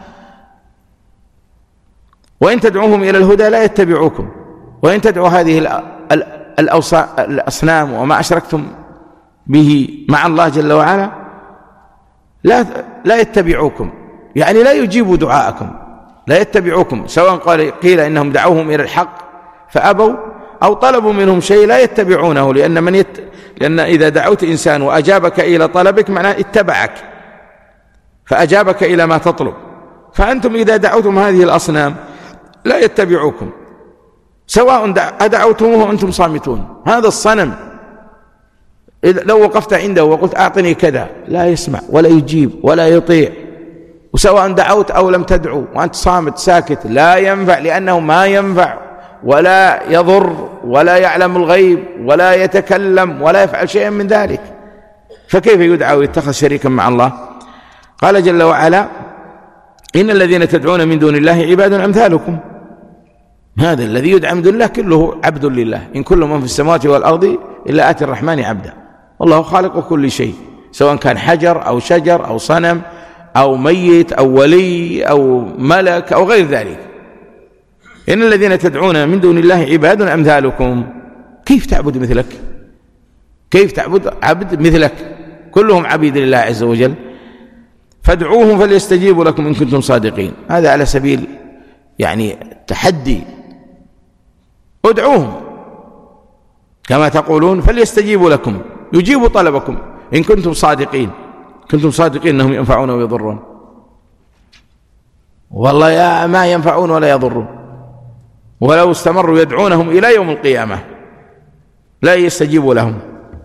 وإن تدعوهم إلى الهدى لا يتبعوكم، وإن تدعوا هذه الأصنام وما أشركتم به مع الله جل وعلا لا لا يتبعوكم، يعني لا يجيبوا دعاءكم، لا يتبعوكم، سواء قيل إنهم دعوهم إلى الحق فأبوا أو طلبوا منهم شيء لا يتبعونه، لأن, من يت... لأن إذا دعوت إنسان وأجابك إلى طلبك معناه اتبعك فأجابك إلى ما تطلب. فأنتم إذا دعوتم هذه الأصنام لا يتبعوكم، سواء أدعوتموه وأنتم صامتون. هذا الصنم لو وقفت عنده وقلت أعطني كذا لا يسمع ولا يجيب ولا يطيع، وسواء دعوت أو لم تدعو وأنت صامت ساكت لا ينفع، لأنه ما ينفع ولا يضر ولا يعلم الغيب ولا يتكلم ولا يفعل شيئا من ذلك، فكيف يدعى ويتخذ شريكا مع الله؟ قال جل وعلا: إن الذين تدعون من دون الله عباد أمثالكم. هذا الذي يدعى من دون الله كله عبد لله، إن كل من في السماوات والأرض إلا آتي الرحمن عبدا. والله خالق كل شيء، سواء كان حجر أو شجر أو صنم أو ميت أو ولي أو ملك أو غير ذلك. إن الذين تدعون من دون الله عباد أمثالكم. كيف تعبد مثلك؟ كيف تعبد عبد مثلك؟ كلهم عبيد لله عز وجل. فادعوهم فليستجيبوا لكم إن كنتم صادقين. هذا على سبيل يعني تحدي، ادعوهم كما تقولون فليستجيبوا لكم، يجيبوا طلبكم إن كنتم صادقين، كنتم صادقين أنهم ينفعون ويضرون. والله يا ما ينفعون ولا يضرون، ولو استمروا يدعونهم إلى يوم القيامة لا يستجيبوا لهم.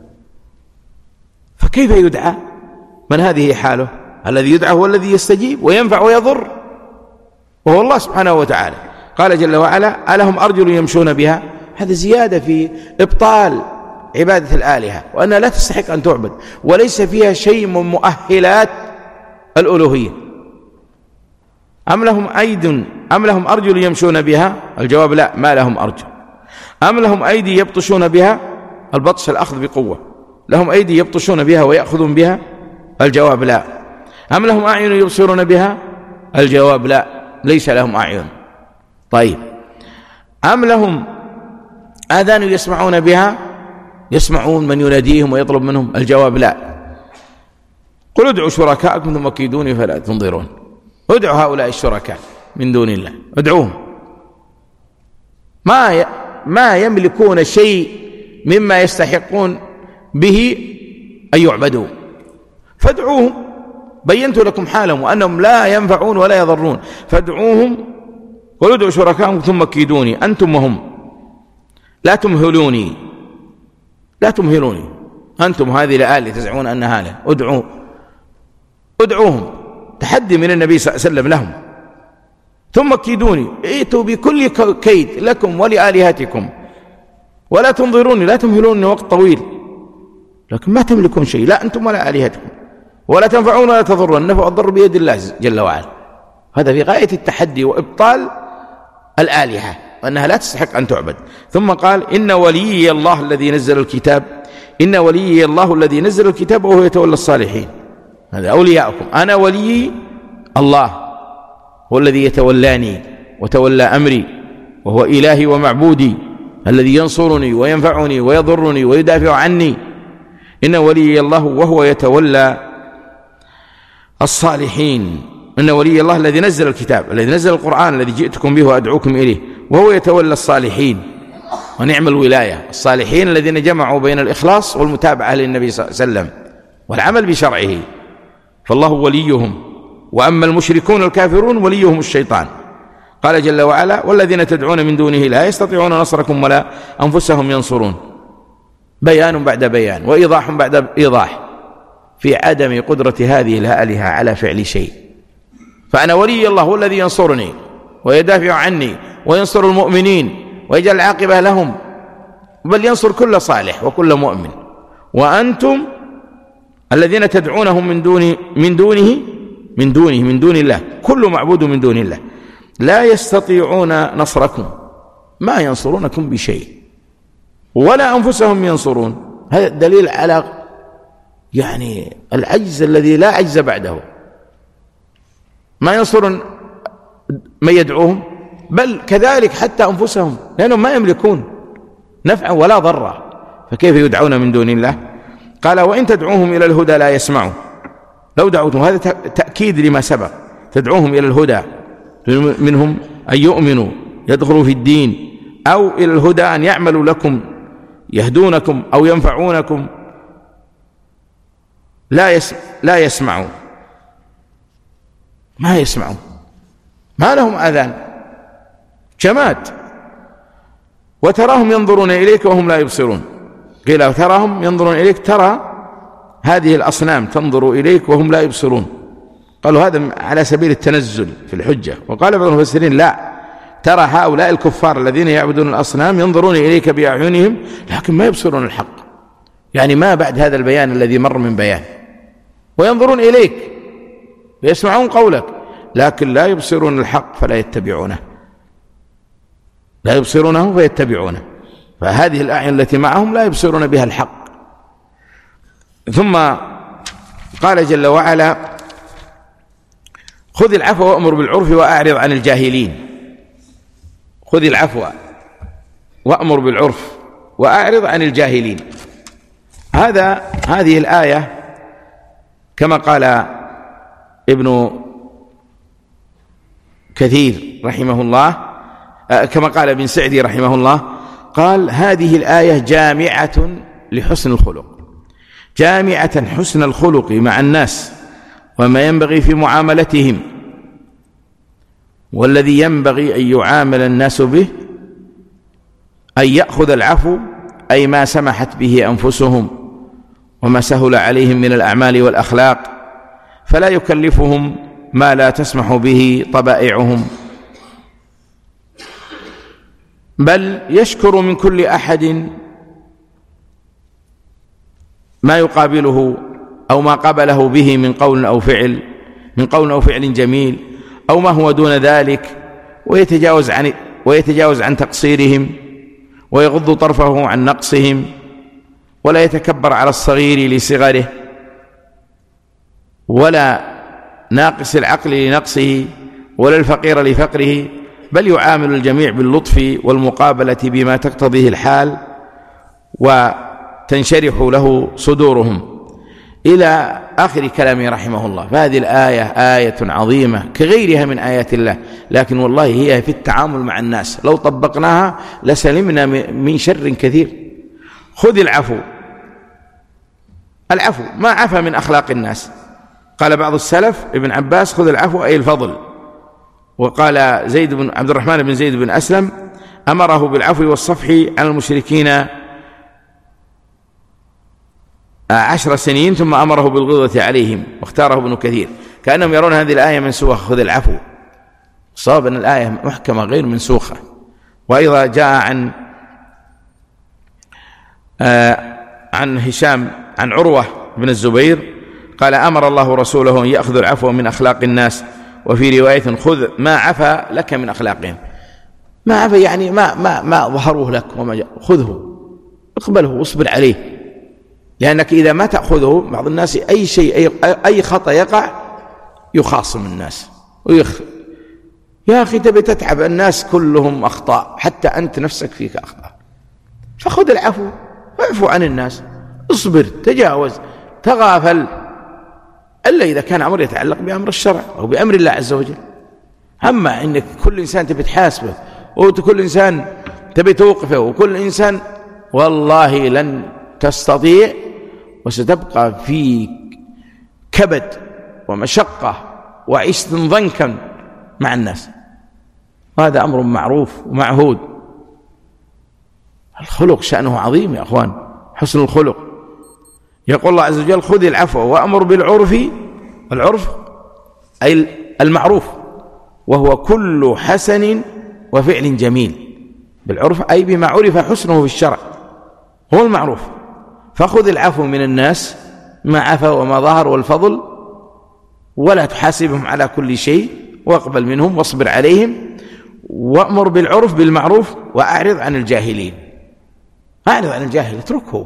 فكيف يدعى من هذه حاله؟ الذي يدعى هو الذي يستجيب وينفع ويضر، وهو الله سبحانه وتعالى. قال جل وعلا: ألهم أرجل يمشون بها؟ هذا زيادة في إبطال عبادة الآلهة، وأنها لا تستحق أن تعبد وليس فيها شيء من مؤهلات الألوهية. أم لهم أيد أم لهم أرجل يمشون بها؟ الجواب لا، ما لهم أرجل. أم لهم أيدي يبطشون بها؟ البطش الأخذ بقوة. لهم أيدي يبطشون بها ويأخذون بها؟ الجواب لا. أم لهم أعين يبصرون بها؟ الجواب لا، ليس لهم أعين. طيب، أم لهم آذان يسمعون بها؟ يسمعون من يناديهم ويطلب منهم؟ الجواب لا. قل ادعوا شركاءكم ثم كيدوني فلا تنظرون. ادعوا هؤلاء الشركاء من دون الله، ادعوهم. ما ما يملكون شيء مما يستحقون به أن يعبدوا، فادعوهم. بينت لكم حالهم وأنهم لا ينفعون ولا يضرون، فادعوهم. قل ادعوا شركاءكم ثم كيدوني أنتم وهم لا تمهلوني، لا تمهلوني. أنتم هذه الآلهة تزعمون أنها آلهة، ادعوا ادعوهم، تحدي من النبي صلى الله عليه وسلم لهم. ثم كيدوني، ائتوا بكل كيد لكم ولآلهتكم ولا تنظروني، لا تمهلوني وقت طويل، لكن ما تملكون شيء، لا أنتم ولا آلهتكم، ولا تنفعون ولا تضرون، النفع والضر بيد الله جل وعلا. هذا في غاية التحدي وإبطال الآلهة وأنها لا تستحق أن تعبد. ثم قال: إن وليي الله الذي نزل الكتاب إن وليي الله الذي نزل الكتاب وهو يتولى الصالحين. هذا أولياؤكم. أنا وليي الله، هو الذي يتولاني وتولى أمري، وهو إلهي ومعبودي الذي ينصرني وينفعني ويضرني ويدافع عني. إن وليي الله وهو يتولى الصالحين. إن ولي الله الذي نزل الكتاب، الذي نزل القرآن الذي جئتكم به وأدعوكم إليه، وهو يتولى الصالحين. ونعم الولاية، الصالحين الذين جمعوا بين الإخلاص والمتابعة للنبي صلى الله عليه وسلم والعمل بشرعه، فالله وليهم. وأما المشركون الكافرون وليهم الشيطان. قال جل وعلا: والذين تدعون من دونه لا يستطيعون نصركم ولا أنفسهم ينصرون. بيان بعد بيان وإيضاح بعد إيضاح في عدم قدرة هذه الآلهة على فعل شيء. فأنا ولي الله هو الذي ينصرني ويدافع عني وينصر المؤمنين ويجعل العاقبة لهم، بل ينصر كل صالح وكل مؤمن. وأنتم الذين تدعونهم من دونه من دونه من دونه من دون الله، كل معبود من دون الله، لا يستطيعون نصركم، ما ينصرونكم بشيء ولا أنفسهم ينصرون. هذا دليل على يعني العجز الذي لا عجز بعده. ما ينصرون من يدعوهم، بل كذلك حتى أنفسهم، لأنهم ما يملكون نفعا ولا ضرا، فكيف يدعون من دون الله؟ قال: وإن تدعوهم إلى الهدى لا يسمعوا. لو دعوتهم، هذا تأكيد لما سبق، تدعوهم إلى الهدى، منهم أن يؤمنوا يدخلوا في الدين، أو إلى الهدى أن يعملوا لكم يهدونكم أو ينفعونكم، لا يسمع لا يسمعون، ما يسمعون، ما لهم آذان، جماد. وتراهم ينظرون إليك وهم لا يبصرون. قيل تراهم ينظرون إليك، ترى هذه الأصنام تنظر إليك وهم لا يبصرون. قالوا هذا على سبيل التنزل في الحجة. وقال بعض المفسرين لا، ترى هؤلاء الكفار الذين يعبدون الأصنام ينظرون إليك بأعينهم لكن ما يبصرون الحق، يعني ما بعد هذا البيان الذي مر من بيان، وينظرون إليك ويسمعون قولك لكن لا يبصرون الحق فلا يتبعونه، لا يبصرونه فيتبعونه. فهذه الأعين التي معهم لا يبصرون بها الحق. ثم قال جل وعلا: خذ العفو وأمر بالعرف وأعرض عن الجاهلين. خذ العفو وأمر بالعرف وأعرض عن الجاهلين. هذا هذه الآية كما قال ابن كثير رحمه الله، كما قال ابن سعدي رحمه الله، قال هذه الآية جامعة لحسن الخلق، جامعة حسن الخلق مع الناس وما ينبغي في معاملتهم، والذي ينبغي أن يعامل الناس به أن يأخذ العفو، أي ما سمحت به أنفسهم وما سهل عليهم من الأعمال والأخلاق، فلا يكلفهم ما لا تسمح به طبائعهم، بل يشكر من كل أحد ما يقابله أو ما قابله به من قول أو فعل من قول أو فعل جميل أو ما هو دون ذلك، ويتجاوز عن ويتجاوز عن تقصيرهم، ويغض طرفه عن نقصهم، ولا يتكبر على الصغير لصغره، ولا ناقص العقل لنقصه، ولا الفقير لفقره، بل يعامل الجميع باللطف والمقابلة بما تقتضيه الحال، وتنشرح له صدورهم، إلى آخر كلامه رحمه الله. فهذه الآية آية عظيمة كغيرها من آيات الله، لكن والله هي في التعامل مع الناس، لو طبقناها لسلمنا من شر كثير. خذ العفو، العفو ما عفى من أخلاق الناس. قال بعض السلف ابن عباس: خذ العفو أي الفضل. وقال زيد بن عبد الرحمن بن زيد بن أسلم: أمره بالعفو والصفح عن المشركين عشر سنين ثم أمره بالغضة عليهم، واختاره ابن كثير. كأنهم يرون هذه الآية منسوخة، خذ العفو. صاب أن الآية محكمة غير منسوخة. وأيضا جاء عن آه عن هشام عن عروة بن الزبير قال: أمر الله رسوله أن يأخذ العفو من أخلاق الناس، وفي رواية: خذ ما عفى لك من أخلاقهم. ما عفى يعني ما ما ما ظهروه لك وما جاء، خذه، اقبله واصبر عليه، لأنك إذا ما تأخذه بعض الناس أي شيء أي, أي خطأ يقع يخاصم الناس ويخ يا أخي تبي تتعب، الناس كلهم أخطاء، حتى أنت نفسك فيك أخطاء. فخذ العفو واعفو عن الناس، اصبر، تجاوز، تغافل، إلا إذا كان أمر يتعلق بأمر الشرع أو بأمر الله عز وجل. أما إنك كل إنسان تبي تحاسبه، وكل إنسان تبي توقفه، وكل إنسان، والله لن تستطيع، وستبقى في كبد ومشقة وعيشة ضنكا مع الناس. وهذا أمر معروف ومعهود. الخلق شأنه عظيم يا أخوان، حسن الخلق. يقول الله عز وجل: خذ العفو وأمر بالعرف. العرف أي المعروف، وهو كل حسن وفعل جميل. بالعرف أي بما عرف حسنه في الشرع، هو المعروف. فخذ العفو من الناس ما عفى وما ظهر والفضل، ولا تحاسبهم على كل شيء، واقبل منهم واصبر عليهم، وأمر بالعرف بالمعروف، وأعرض عن الجاهلين. أعرض عن الجاهل، اتركه.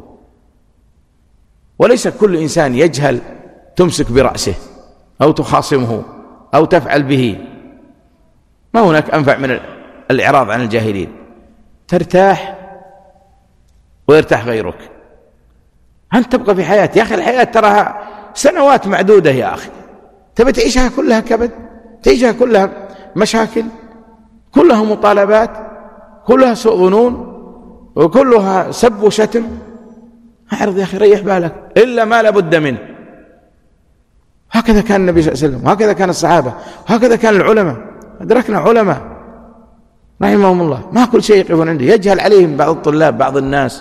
وليس كل إنسان يجهل تمسك برأسه أو تخاصمه أو تفعل به. ما هناك أنفع من الإعراض عن الجاهلين، ترتاح ويرتاح غيرك. أنت تبقى في حياة، يا أخي الحياة تراها سنوات معدودة يا أخي، تبي تعيشها كلها كبد؟ تجيها كلها مشاكل، كلها مطالبات، كلها سوء ظنون، وكلها سب وشتم. اعرض يا أخي، ريح بالك، إلا ما لابد منه. هكذا كان النبي صلى الله عليه وسلم، وهكذا كان الصحابة، وهكذا كان العلماء. أدركنا علماء رحمهم الله ما كل شيء يقفون عنده، يجهل عليهم بعض الطلاب بعض الناس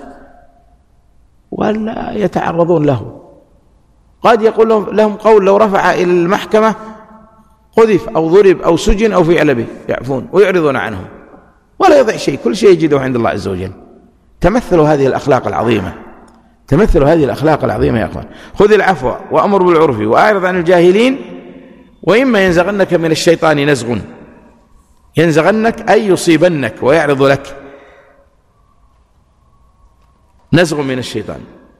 ولا يتعرضون له. قد يقول لهم قول لو رفع إلى المحكمة قذف أو ضرب أو سجن أو فعل به، يعفون ويعرضون عنه ولا يضع شيء، كل شيء يجده عند الله عز وجل. تمثلوا هذه الأخلاق العظيمة، تمثلوا هذه الأخلاق العظيمة يا أخوان. خذ العفو وأمر بالعرف وأعرض عن الجاهلين وإما ينزغنك من الشيطان نزغ. ينزغنك أي يصيبنك ويعرض لك، نزغ من الشيطان.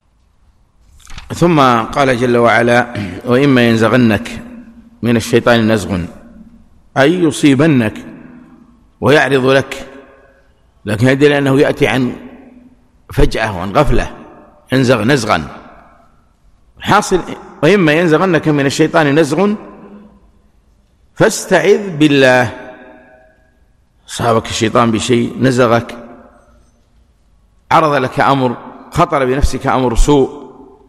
ثم قال جل وعلا وإما ينزغنك من الشيطان نزغ أي يصيبنك ويعرض لك، لكن هذا لأنه يأتي عن فجأة وعن غفلة، ينزغ نزغا. حاصل وإما ينزغنك من الشيطان نزغ فاستعذ بالله. صابك الشيطان بشيء، نزغك، عرض لك أمر، خطر بنفسك أمر سوء،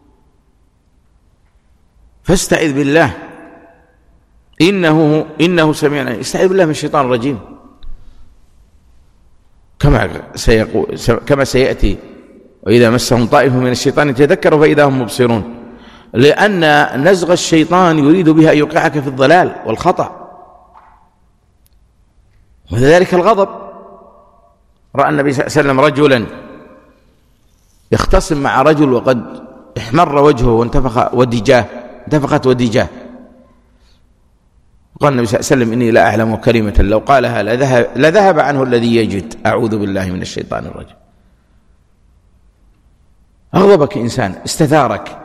فاستعذ بالله إنه إنه سميع. استعذ بالله من الشيطان الرجيم كما سيقول كما سيأتي وإذا مسهم طائف من الشيطان تذكروا فإذا هم مبصرون، لأن نزغ الشيطان يريد بها أن يوقعك في الضلال والخطأ، وذلك الغضب. رأى النبي صلى الله عليه وسلم رجلا يختصم مع رجل وقد احمر وجهه وانتفخ ودجاه انتفخت ودجاه، قال النبي صلى الله عليه وسلم إني لا أعلم كلمة لو قالها لذهب, لذهب عنه الذي يجد. أعوذ بالله من الشيطان الرجيم. أغضبك إنسان، استثارك،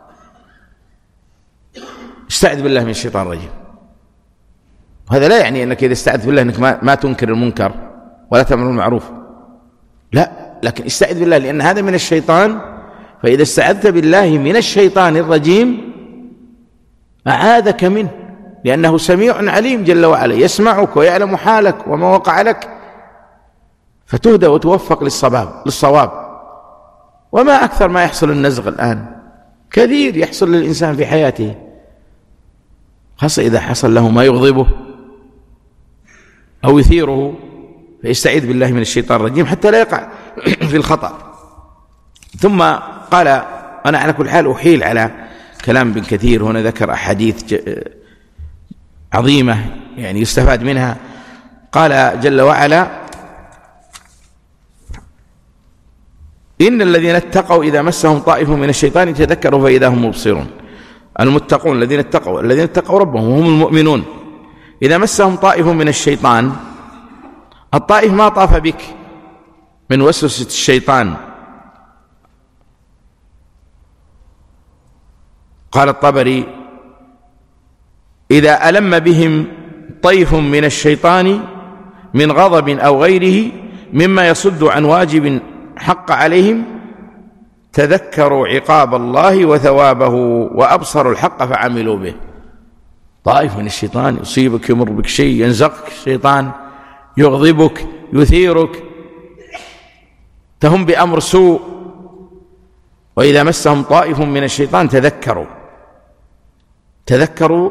استعذ بالله من الشيطان الرجيم. وهذا لا يعني أنك إذا استعذت بالله أنك ما, ما تنكر المنكر ولا تأمر المعروف، لا، لكن استعذ بالله لأن هذا من الشيطان. فإذا استعذت بالله من الشيطان الرجيم أعاذك منه، لأنه سميع عليم جل وعلا، يسمعك ويعلم حالك وما وقع لك، فتهدى وتوفق للصواب للصواب. وما أكثر ما يحصل النزغ الآن، كثير يحصل للإنسان في حياته، خاصة إذا حصل له ما يغضبه أو يثيره، فيستعيذ بالله من الشيطان الرجيم حتى لا يقع في الخطأ. ثم قال أنا على كل حال أحيل على كلام ابن كثير، هنا ذكر أحاديث عظيمة يعني يستفاد منها. قال جل وعلا إن الذين اتقوا إذا مسهم طائف من الشيطان تذكروا فإذا هم مبصرون. المتقون الذين اتقوا الذين اتقوا ربهم وهم المؤمنون، إذا مسهم طائف من الشيطان، الطائف ما طاف بك من وسوسة الشيطان. قال الطبري إذا ألم بهم طيف من الشيطان من غضب أو غيره مما يصد عن واجب حق عليهم تذكروا عقاب الله وثوابه وأبصروا الحق فعملوا به. طائف من الشيطان يصيبك، يمر بك شيء، ينزقك الشيطان، يغضبك، يثيرك، تهم بأمر سوء، وإذا مسهم طائف من الشيطان تذكروا تذكروا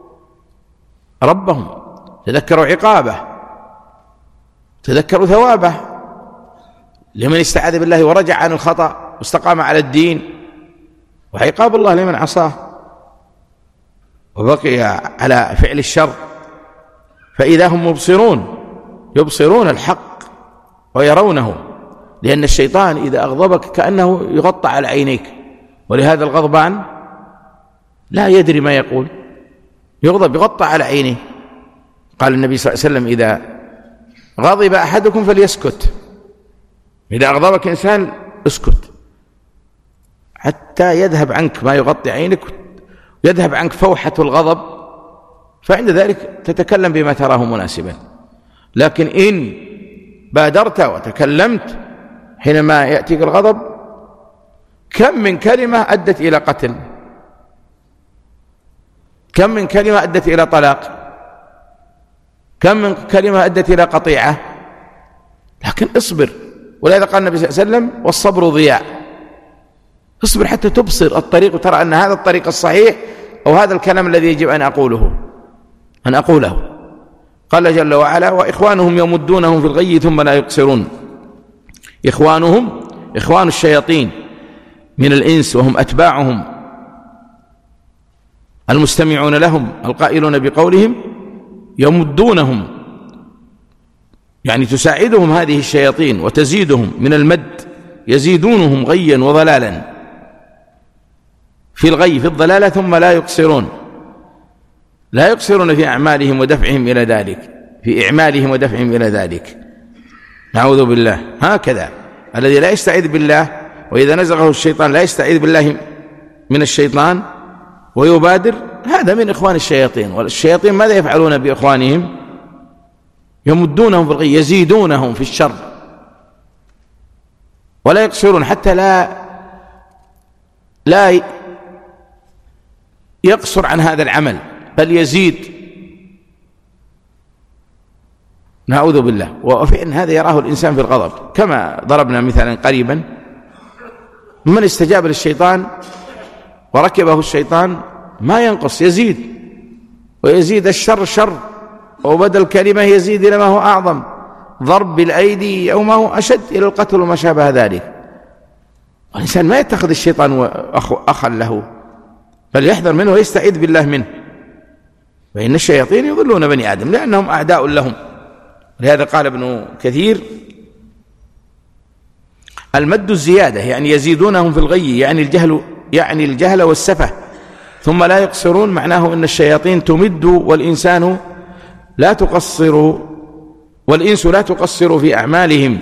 ربهم، تذكروا عقابه، تذكروا ثوابه لمن استعاذ بالله ورجع عن الخطأ واستقام على الدين، وعقاب الله لمن عصاه وبقي على فعل الشر. فإذا هم مبصرون، يبصرون الحق ويرونه، لأن الشيطان إذا أغضبك كأنه يغطى على عينيك، ولهذا الغضبان لا يدري ما يقول، يغضب يغطى على عينيه. قال النبي صلى الله عليه وسلم إذا غضب أحدكم فليسكت، إذا أغضبك إنسان اسكت حتى يذهب عنك ما يغطي عينك، يذهب عنك فوحة الغضب، فعند ذلك تتكلم بما تراه مناسبا. لكن إن بادرت وتكلمت حينما يأتيك الغضب، كم من كلمة أدت إلى قتل، كم من كلمة أدت إلى طلاق، كم من كلمة أدت إلى قطيعة، لكن اصبر. ولهذا قال النبي صلى الله عليه وسلم والصبر ضياء، اصبر حتى تبصر الطريق وترى أن هذا الطريق الصحيح أو هذا الكلام الذي يجب أن أقوله أن أقوله. قال جل وعلا وإخوانهم يمدونهم في الغي ثم لا يقصرون. إخوانهم إخوان الشياطين من الإنس وهم أتباعهم المستمعون لهم القائلون بقولهم، يمدونهم يعني تساعدهم هذه الشياطين وتزيدهم من المد، يزيدونهم غيا وضلالا في الغي في الضلالة ثم لا يقصرون، لا يقصرون في أعمالهم ودفعهم إلى ذلك، في إعمالهم ودفعهم إلى ذلك. نعوذ بالله. هكذا الذي لا يستعيذ بالله وإذا نزغه الشيطان لا يستعيذ بالله من الشيطان ويبادر، هذا من إخوان الشياطين. والشياطين ماذا يفعلون بإخوانهم؟ يمدونهم في الغي، يزيدونهم في الشر ولا يقصرون، حتى لا لا يقصر عن هذا العمل بل يزيد. نعوذ بالله. وفعلا هذا يراه الإنسان في الغضب، كما ضربنا مثلا قريبا من استجاب للشيطان وركبه الشيطان ما ينقص، يزيد ويزيد الشر شر، وبدل كلمة يزيد إلى ما هو أعظم، ضرب بالأيدي أو ما هو أشد إلى القتل وما شابه ذلك. والإنسان ما يتخذ الشيطان أخا له بل يحذر منه ويستعيذ بالله منه، فإن الشياطين يضلون بني آدم لأنهم أعداء لهم. لهذا قال ابن كثير المد الزيادة يعني يزيدونهم في الغي، يعني الجهل يعني الجهل والسفه، ثم لا يقصرون معناه أن الشياطين تمد والإنسان لا تقصر، والإنس لا تقصر في أعمالهم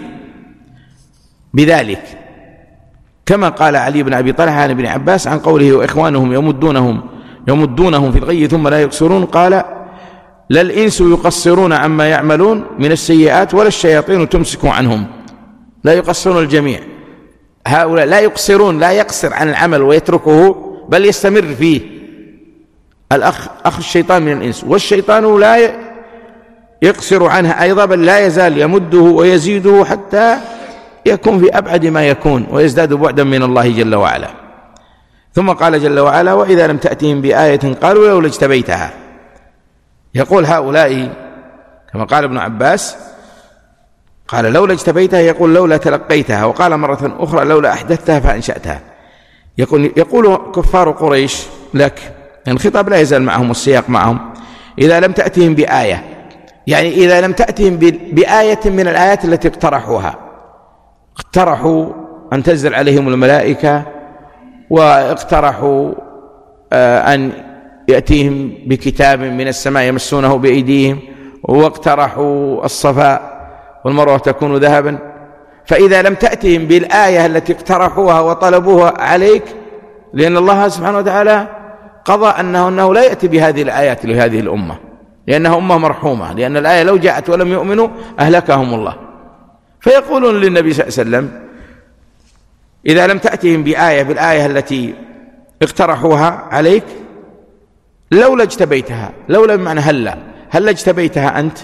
بذلك، كما قال علي بن أبي طلحة عن ابن عباس عن قوله وإخوانهم يمدونهم يمدونهم في الغي ثم لا يقصرون، قال لا الإنس يقصرون عما يعملون من السيئات ولا الشياطين تمسك عنهم، لا يقصرون الجميع. هؤلاء لا يقصرون، لا يقصر عن العمل ويتركه بل يستمر فيه. الأخ أخ الشيطان من الإنس، والشيطان لا يقصر عنها أيضا بل لا يزال يمده ويزيده حتى يكون في أبعد ما يكون ويزداد بعدا من الله جل وعلا. ثم قال جل وعلا وإذا لم تأتهم بآية قالوا لولا اجتبيتها. يقول هؤلاء كما قال ابن عباس قال لولا اجتبيتها، يقول لولا تلقيتها، وقال مرة أخرى لولا أحدثتها فأنشأتها. يقول, يقول كفار قريش لك، يعني الخطاب لا يزال معهم والسياق معهم، إذا لم تأتهم بآية، يعني إذا لم تأتهم بآية من الآيات التي اقترحوها، اقترحوا أن تنزل عليهم الملائكة، واقترحوا أن يأتيهم بكتاب من السماء يمسونه بأيديهم، واقترحوا الصفاء والمروة تكون ذهبا. فإذا لم تأتهم بالآية التي اقترحوها وطلبوها عليك، لأن الله سبحانه وتعالى قضى أنه, أنه لا يأتي بهذه الآيات لهذه الأمة، لأنها أمة مرحومة، لأن الآية لو جاءت ولم يؤمنوا أهلكهم الله. فيقولون للنبي صلى الله عليه وسلم إذا لم تأتهم بآية بالآية التي اقترحوها عليك لولا اجتبيتها، لولا بمعنى هلا، هلا اجتبيتها أنت،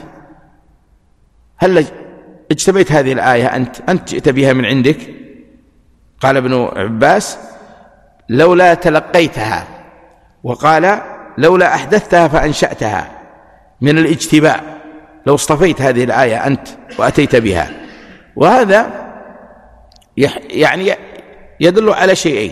هلا اجتبيت هذه الآية أنت، أنت جئت بها من عندك. قال ابن عباس لولا تلقيتها، وقال لولا أحدثتها فأنشأتها، من الاجتباء، لو اصطفيت هذه الآية أنت وأتيت بها. وهذا يعني يدل على شيئين: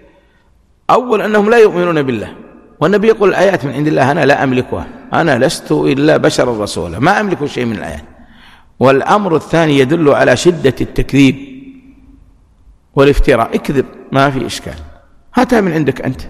أول أنهم لا يؤمنون بالله، والنبي يقول الآيات من عند الله أنا لا أملكها، أنا لست إلا بشر رسولا، ما أملك شيء من الآيات. والأمر الثاني يدل على شدة التكذيب والافتراء، اكذب ما في إشكال، هاتها من عندك أنت.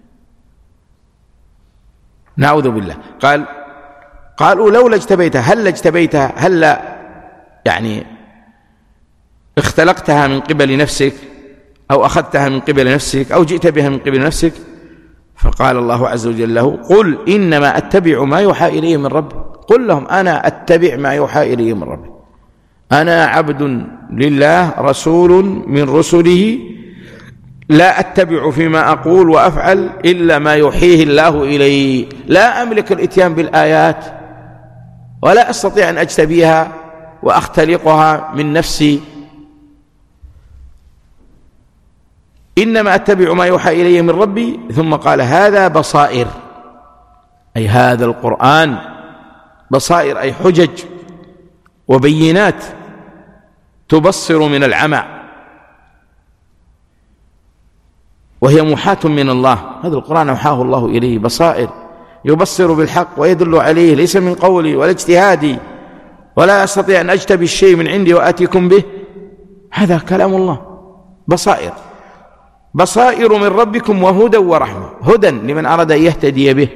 نعوذ بالله. قال قالوا لولا اجتبيتها، هل اجتبيتها، هل يعني اختلقتها من قبل نفسك أو أخذتها من قبل نفسك أو جئت بها من قبل نفسك؟ فقال الله عز وجل له قل إنما أتبع ما يوحى إلي من ربي. قل لهم أنا أتبع ما يوحى إلي من ربي، أنا عبد لله رسول من رسله، لا أتبع فيما أقول وأفعل إلا ما يوحيه الله إلي، لا أملك الإتيان بالآيات ولا أستطيع أن أجتبيها وأختلقها من نفسي، إنما أتبع ما يوحى إلي من ربي. ثم قال هذا بصائر، أي هذا القرآن بصائر، أي حجج وبينات تبصر من العمى، وهي محاة من الله. هذا القرآن أوحاه الله إليه بصائر يبصر بالحق ويدل عليه، ليس من قولي ولا اجتهادي، ولا أستطيع أن أجتبي الشيء من عندي وآتيكم به، هذا كلام الله بصائر. بصائر من ربكم وهدى ورحمة، هدى لمن أراد أن يهتدي به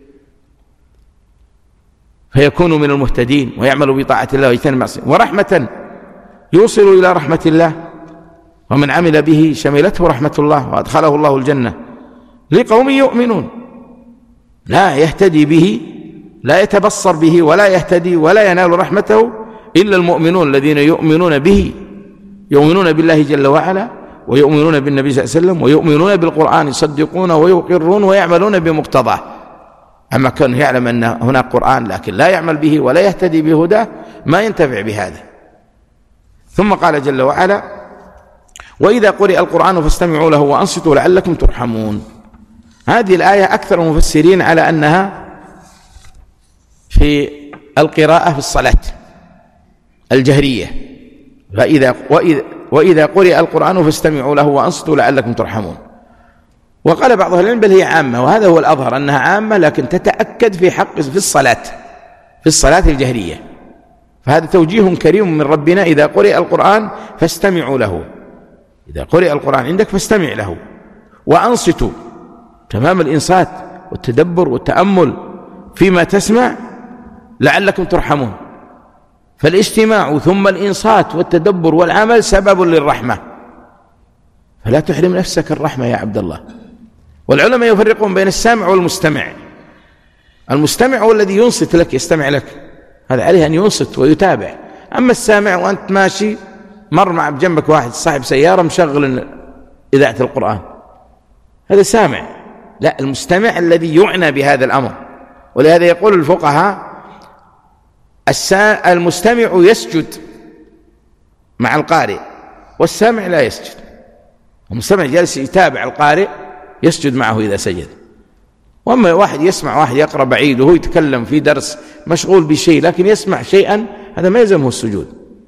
فيكون من المهتدين ويعمل بطاعة الله ويجتنب معصيته، ورحمة يوصل إلى رحمة الله، ومن عمل به شملته رحمة الله وأدخله الله الجنة لقوم يؤمنون. لا يهتدي به، لا يتبصر به ولا يهتدي ولا ينال رحمته إلا المؤمنون الذين يؤمنون به، يؤمنون بالله جل وعلا، ويؤمنون بالنبي صلى الله عليه وسلم، ويؤمنون بالقرآن، يصدقون ويقرون ويعملون بمقتضاه. أما كان يعلم أن هناك قرآن لكن لا يعمل به ولا يهتدي بهداه ما ينتفع بهذا. ثم قال جل وعلا وإذا قرئ القرآن فاستمعوا له وأنصتوا لعلكم ترحمون. هذه الآية أكثر المفسرين على أنها في القراءة في الصلاة الجهرية، فإذا وإذا, وإذا قرئ القرآن فاستمعوا له وأنصتوا لعلكم ترحمون. وقال بعض أهل العلم بل هي عامة، وهذا هو الأظهر أنها عامة لكن تتأكد في حق في الصلاة في الصلاة الجهرية. فهذا توجيه كريم من ربنا، إذا قرئ القرآن فاستمعوا له، إذا قرئ القرآن عندك فاستمع له وأنصتوا، تمام الإنصات والتدبر والتأمل فيما تسمع لعلكم ترحمون. فالاستماع ثم الإنصات والتدبر والعمل سبب للرحمة، فلا تحرم نفسك الرحمة يا عبد الله. والعلماء يفرقون بين السامع والمستمع. المستمع هو الذي ينصت لك، يستمع لك، هذا عليه أن ينصت ويتابع. أما السامع وأنت ماشي مر مع بجنبك واحد صاحب سيارة مشغل إذاعة القرآن، هذا سامع. لا، المستمع الذي يعنى بهذا الأمر. ولهذا يقول الفقهاء المستمع يسجد مع القارئ والسامع لا يسجد. المستمع جالس يتابع القارئ يسجد معه إذا سجد. وأما واحد يسمع واحد يقرأ بعيد وهو يتكلم في درس مشغول بشيء لكن يسمع شيئا، هذا ما يلزمه السجود.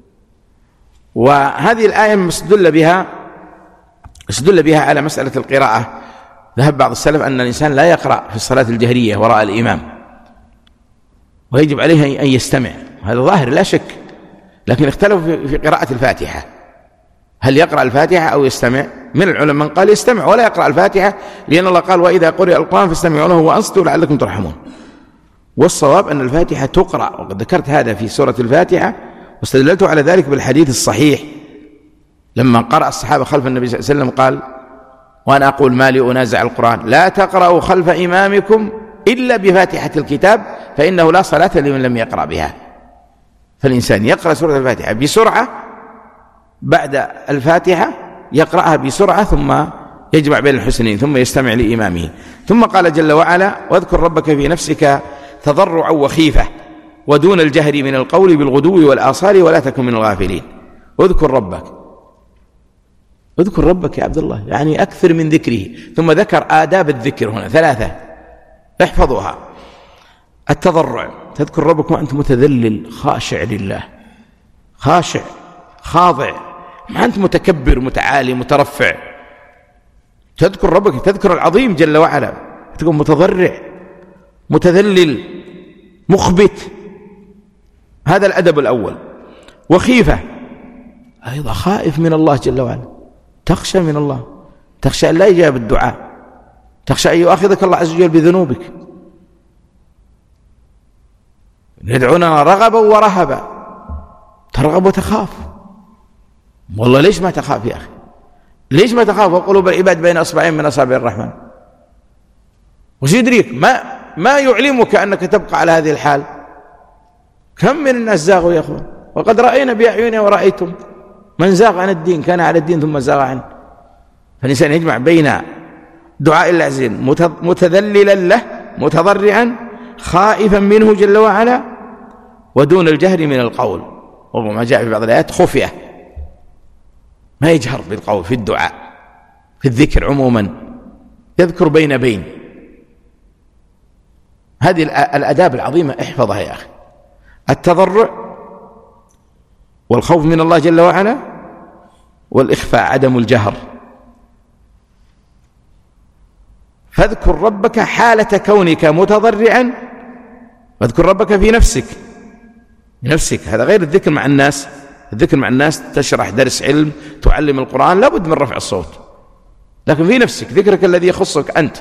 وهذه الآية مستدل بها استدل بها على مسألة القراءة. ذهب بعض السلف أن الإنسان لا يقرأ في الصلاة الجهرية وراء الإمام، ويجب عليه أن يستمع، هذا ظاهر لا شك. لكن اختلفوا في قراءة الفاتحة، هل يقرأ الفاتحة أو يستمع؟ من العلماء من قال يستمع ولا يقرأ الفاتحة، لأن الله قال وإذا قرئ القرآن فاستمعوا له وأنصتوا لعلكم ترحمون. والصواب أن الفاتحة تقرأ، وقد ذكرت هذا في سورة الفاتحة، واستدللت على ذلك بالحديث الصحيح لما قرأ الصحابة خلف النبي صلى الله عليه وسلم قال وأنا أقول ما لي أنازع القرآن لا تقرأوا خلف إمامكم إلا بفاتحة الكتاب فإنه لا صلاة لمن لم يقرأ بها. فالإنسان يقرأ سورة الفاتحة بسرعة، بعد الفاتحة يقرأها بسرعة، ثم يجمع بين الحسنين، ثم يستمع لإمامه. ثم قال جل وعلا واذكر ربك في نفسك تضرعا وخيفة ودون الجهر من القول بالغدو والآصال ولا تكن من الغافلين. اذكر ربك، اذكر ربك يا عبد الله، يعني أكثر من ذكره. ثم ذكر آداب الذكر هنا ثلاثة احفظوها. التضرع، تذكر ربك وأنت متذلل خاشع لله، خاشع خاضع، ما أنت متكبر متعالي مترفع. تذكر ربك، تذكر العظيم جل وعلا، تكون متضرع متذلل مخبت، هذا الأدب الأول. وخيفة أيضا، خائف من الله جل وعلا، تخشى من الله، تخشى أن لا يجاب الدعاء، تخشى أن يؤاخذك الله عز وجل بذنوبك. يدعوننا رغبا ورهبا، ترغب وتخاف. والله ليش ما تخاف يا أخي؟ ليش ما تخاف وقلوب العباد بين أصبعين من أصابع الرحمن؟ وش يدريك ما ما يعلمك أنك تبقى على هذه الحال؟ كم من الناس زاغوا يا أخوان، وقد رأينا بأعيننا ورأيتم من زاغ عن الدين كان على الدين ثم زاغ عنه. فالإنسان يجمع بين دعاء الله عز وجل متذللا له متضرعا خائفا منه جل وعلا، ودون الجهر من القول. وربما جاء في بعض الآيات خفية، ما يجهر بالقول في الدعاء في الذكر عموما، يذكر بين بين. هذه الآداب العظيمة احفظها يا أخي. التضرع والخوف من الله جل وعلا، والإخفاء عدم الجهر. فاذكر ربك حالة كونك متضرعا، واذكر ربك في نفسك نفسك هذا غير الذكر مع الناس. الذكر مع الناس تشرح درس علم، تعلم القرآن، لا بد من رفع الصوت، لكن في نفسك ذكرك الذي يخصك أنت.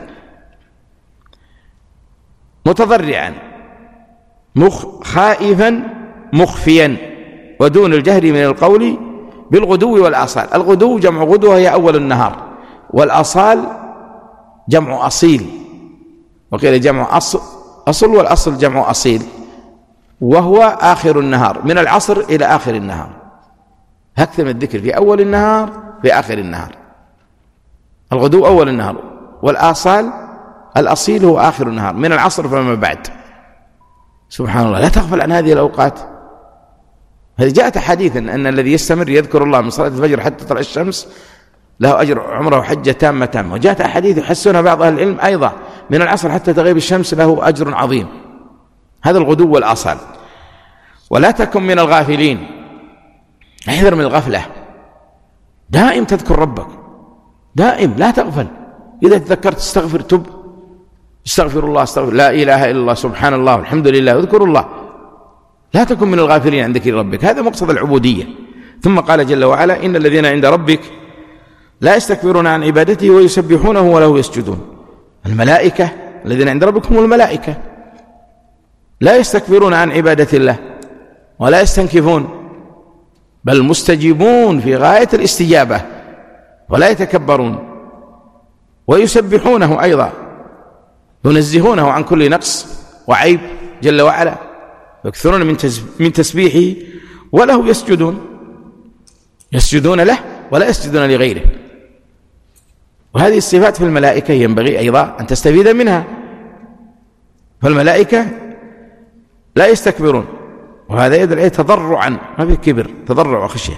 متضرعا مخ خائفا مخفيا، ودون الجهر من القول بالغدو والآصال. الغدو جمع غدوة هي أول النهار، والآصال جمع أصيل، وقيل جمع أصل أصل والأصل جمع أصيل، وهو آخر النهار، من العصر إلى آخر النهار. هكذا الذكر في أول النهار في آخر النهار. الغدو أول النهار، والآصال الأصيل هو آخر النهار، من العصر فما بعد. سبحان الله، لا تغفل عن هذه الأوقات. هذه جاءت حديثا أن الذي يستمر يذكر الله من صلاة الفجر حتى تطلع الشمس له أجر عمره حجة تامة تامة. وجاءت أحاديث يحسنها بعض أهل العلم أيضا، من العصر حتى تغيب الشمس له أجر عظيم. هذا الغدو والآصال. ولا تكن من الغافلين، احذر من الغفلة، دائم تذكر ربك، دائم لا تغفل. إذا تذكرت استغفر، تب، استغفر الله، استغفر لا إله إلا الله، سبحان الله، الحمد لله، اذكر الله. لا تكن من الغافلين عن ذكر ربك، هذا مقصد العبودية. ثم قال جل وعلا: إن الذين عند ربك لا يستكبرون عن عبادته ويسبحونه وله يسجدون. الملائكة الذين عند ربك هم الملائكة، لا يستكبرون عن عبادة الله ولا يستنكفون، بل مستجيبون في غاية الاستجابة ولا يتكبرون، ويسبحونه أيضا، ينزهونه عن كل نقص وعيب جل وعلا، يكثرون من تسبيحه وله يسجدون، يسجدون له ولا يسجدون لغيره. وهذه الصفات في الملائكة ينبغي أيضا أن تستفيد منها. فالملائكة لا يستكبرون، وهذا يدل عليه تضرعا، ما في كبر، تضرع وخشية.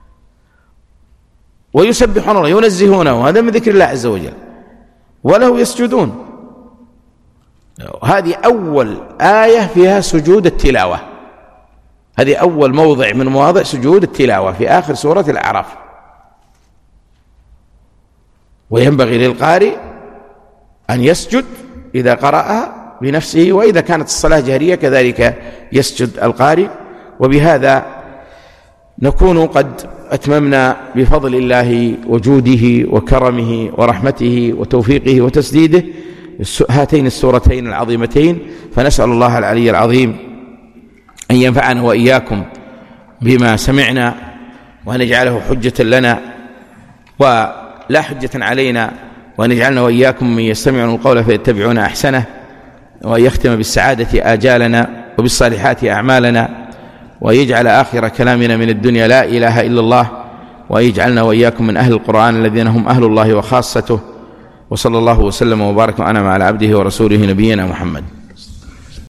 ويسبحون الله، ينزهونه، وهذا من ذكر الله عز وجل، وله يسجدون. هذه أول آية فيها سجود التلاوة، هذه أول موضع من مواضع سجود التلاوة في آخر سورة الأعراف. وينبغي للقارئ أن يسجد إذا قرأها بنفسه، وإذا كانت الصلاة جهرية كذلك يسجد القارئ. وبهذا نكون قد أتممنا بفضل الله وجوده وكرمه ورحمته وتوفيقه وتسديده هاتين السورتين العظيمتين. فنسأل الله العلي العظيم أن ينفعنا وإياكم بما سمعنا، وأن يجعله حجة لنا ولا حجة علينا، وأن يجعلنا وإياكم من يستمعون القول فيتبعون أحسنه، وأن يختم بالسعادة آجالنا وبالصالحات أعمالنا، ويجعل آخر كلامنا من الدنيا لا إله إلا الله، ويجعلنا وإياكم من أهل القرآن الذين هم أهل الله وخاصته. وصلى الله وسلم وبارك وأنعم على عبده ورسوله نبينا محمد.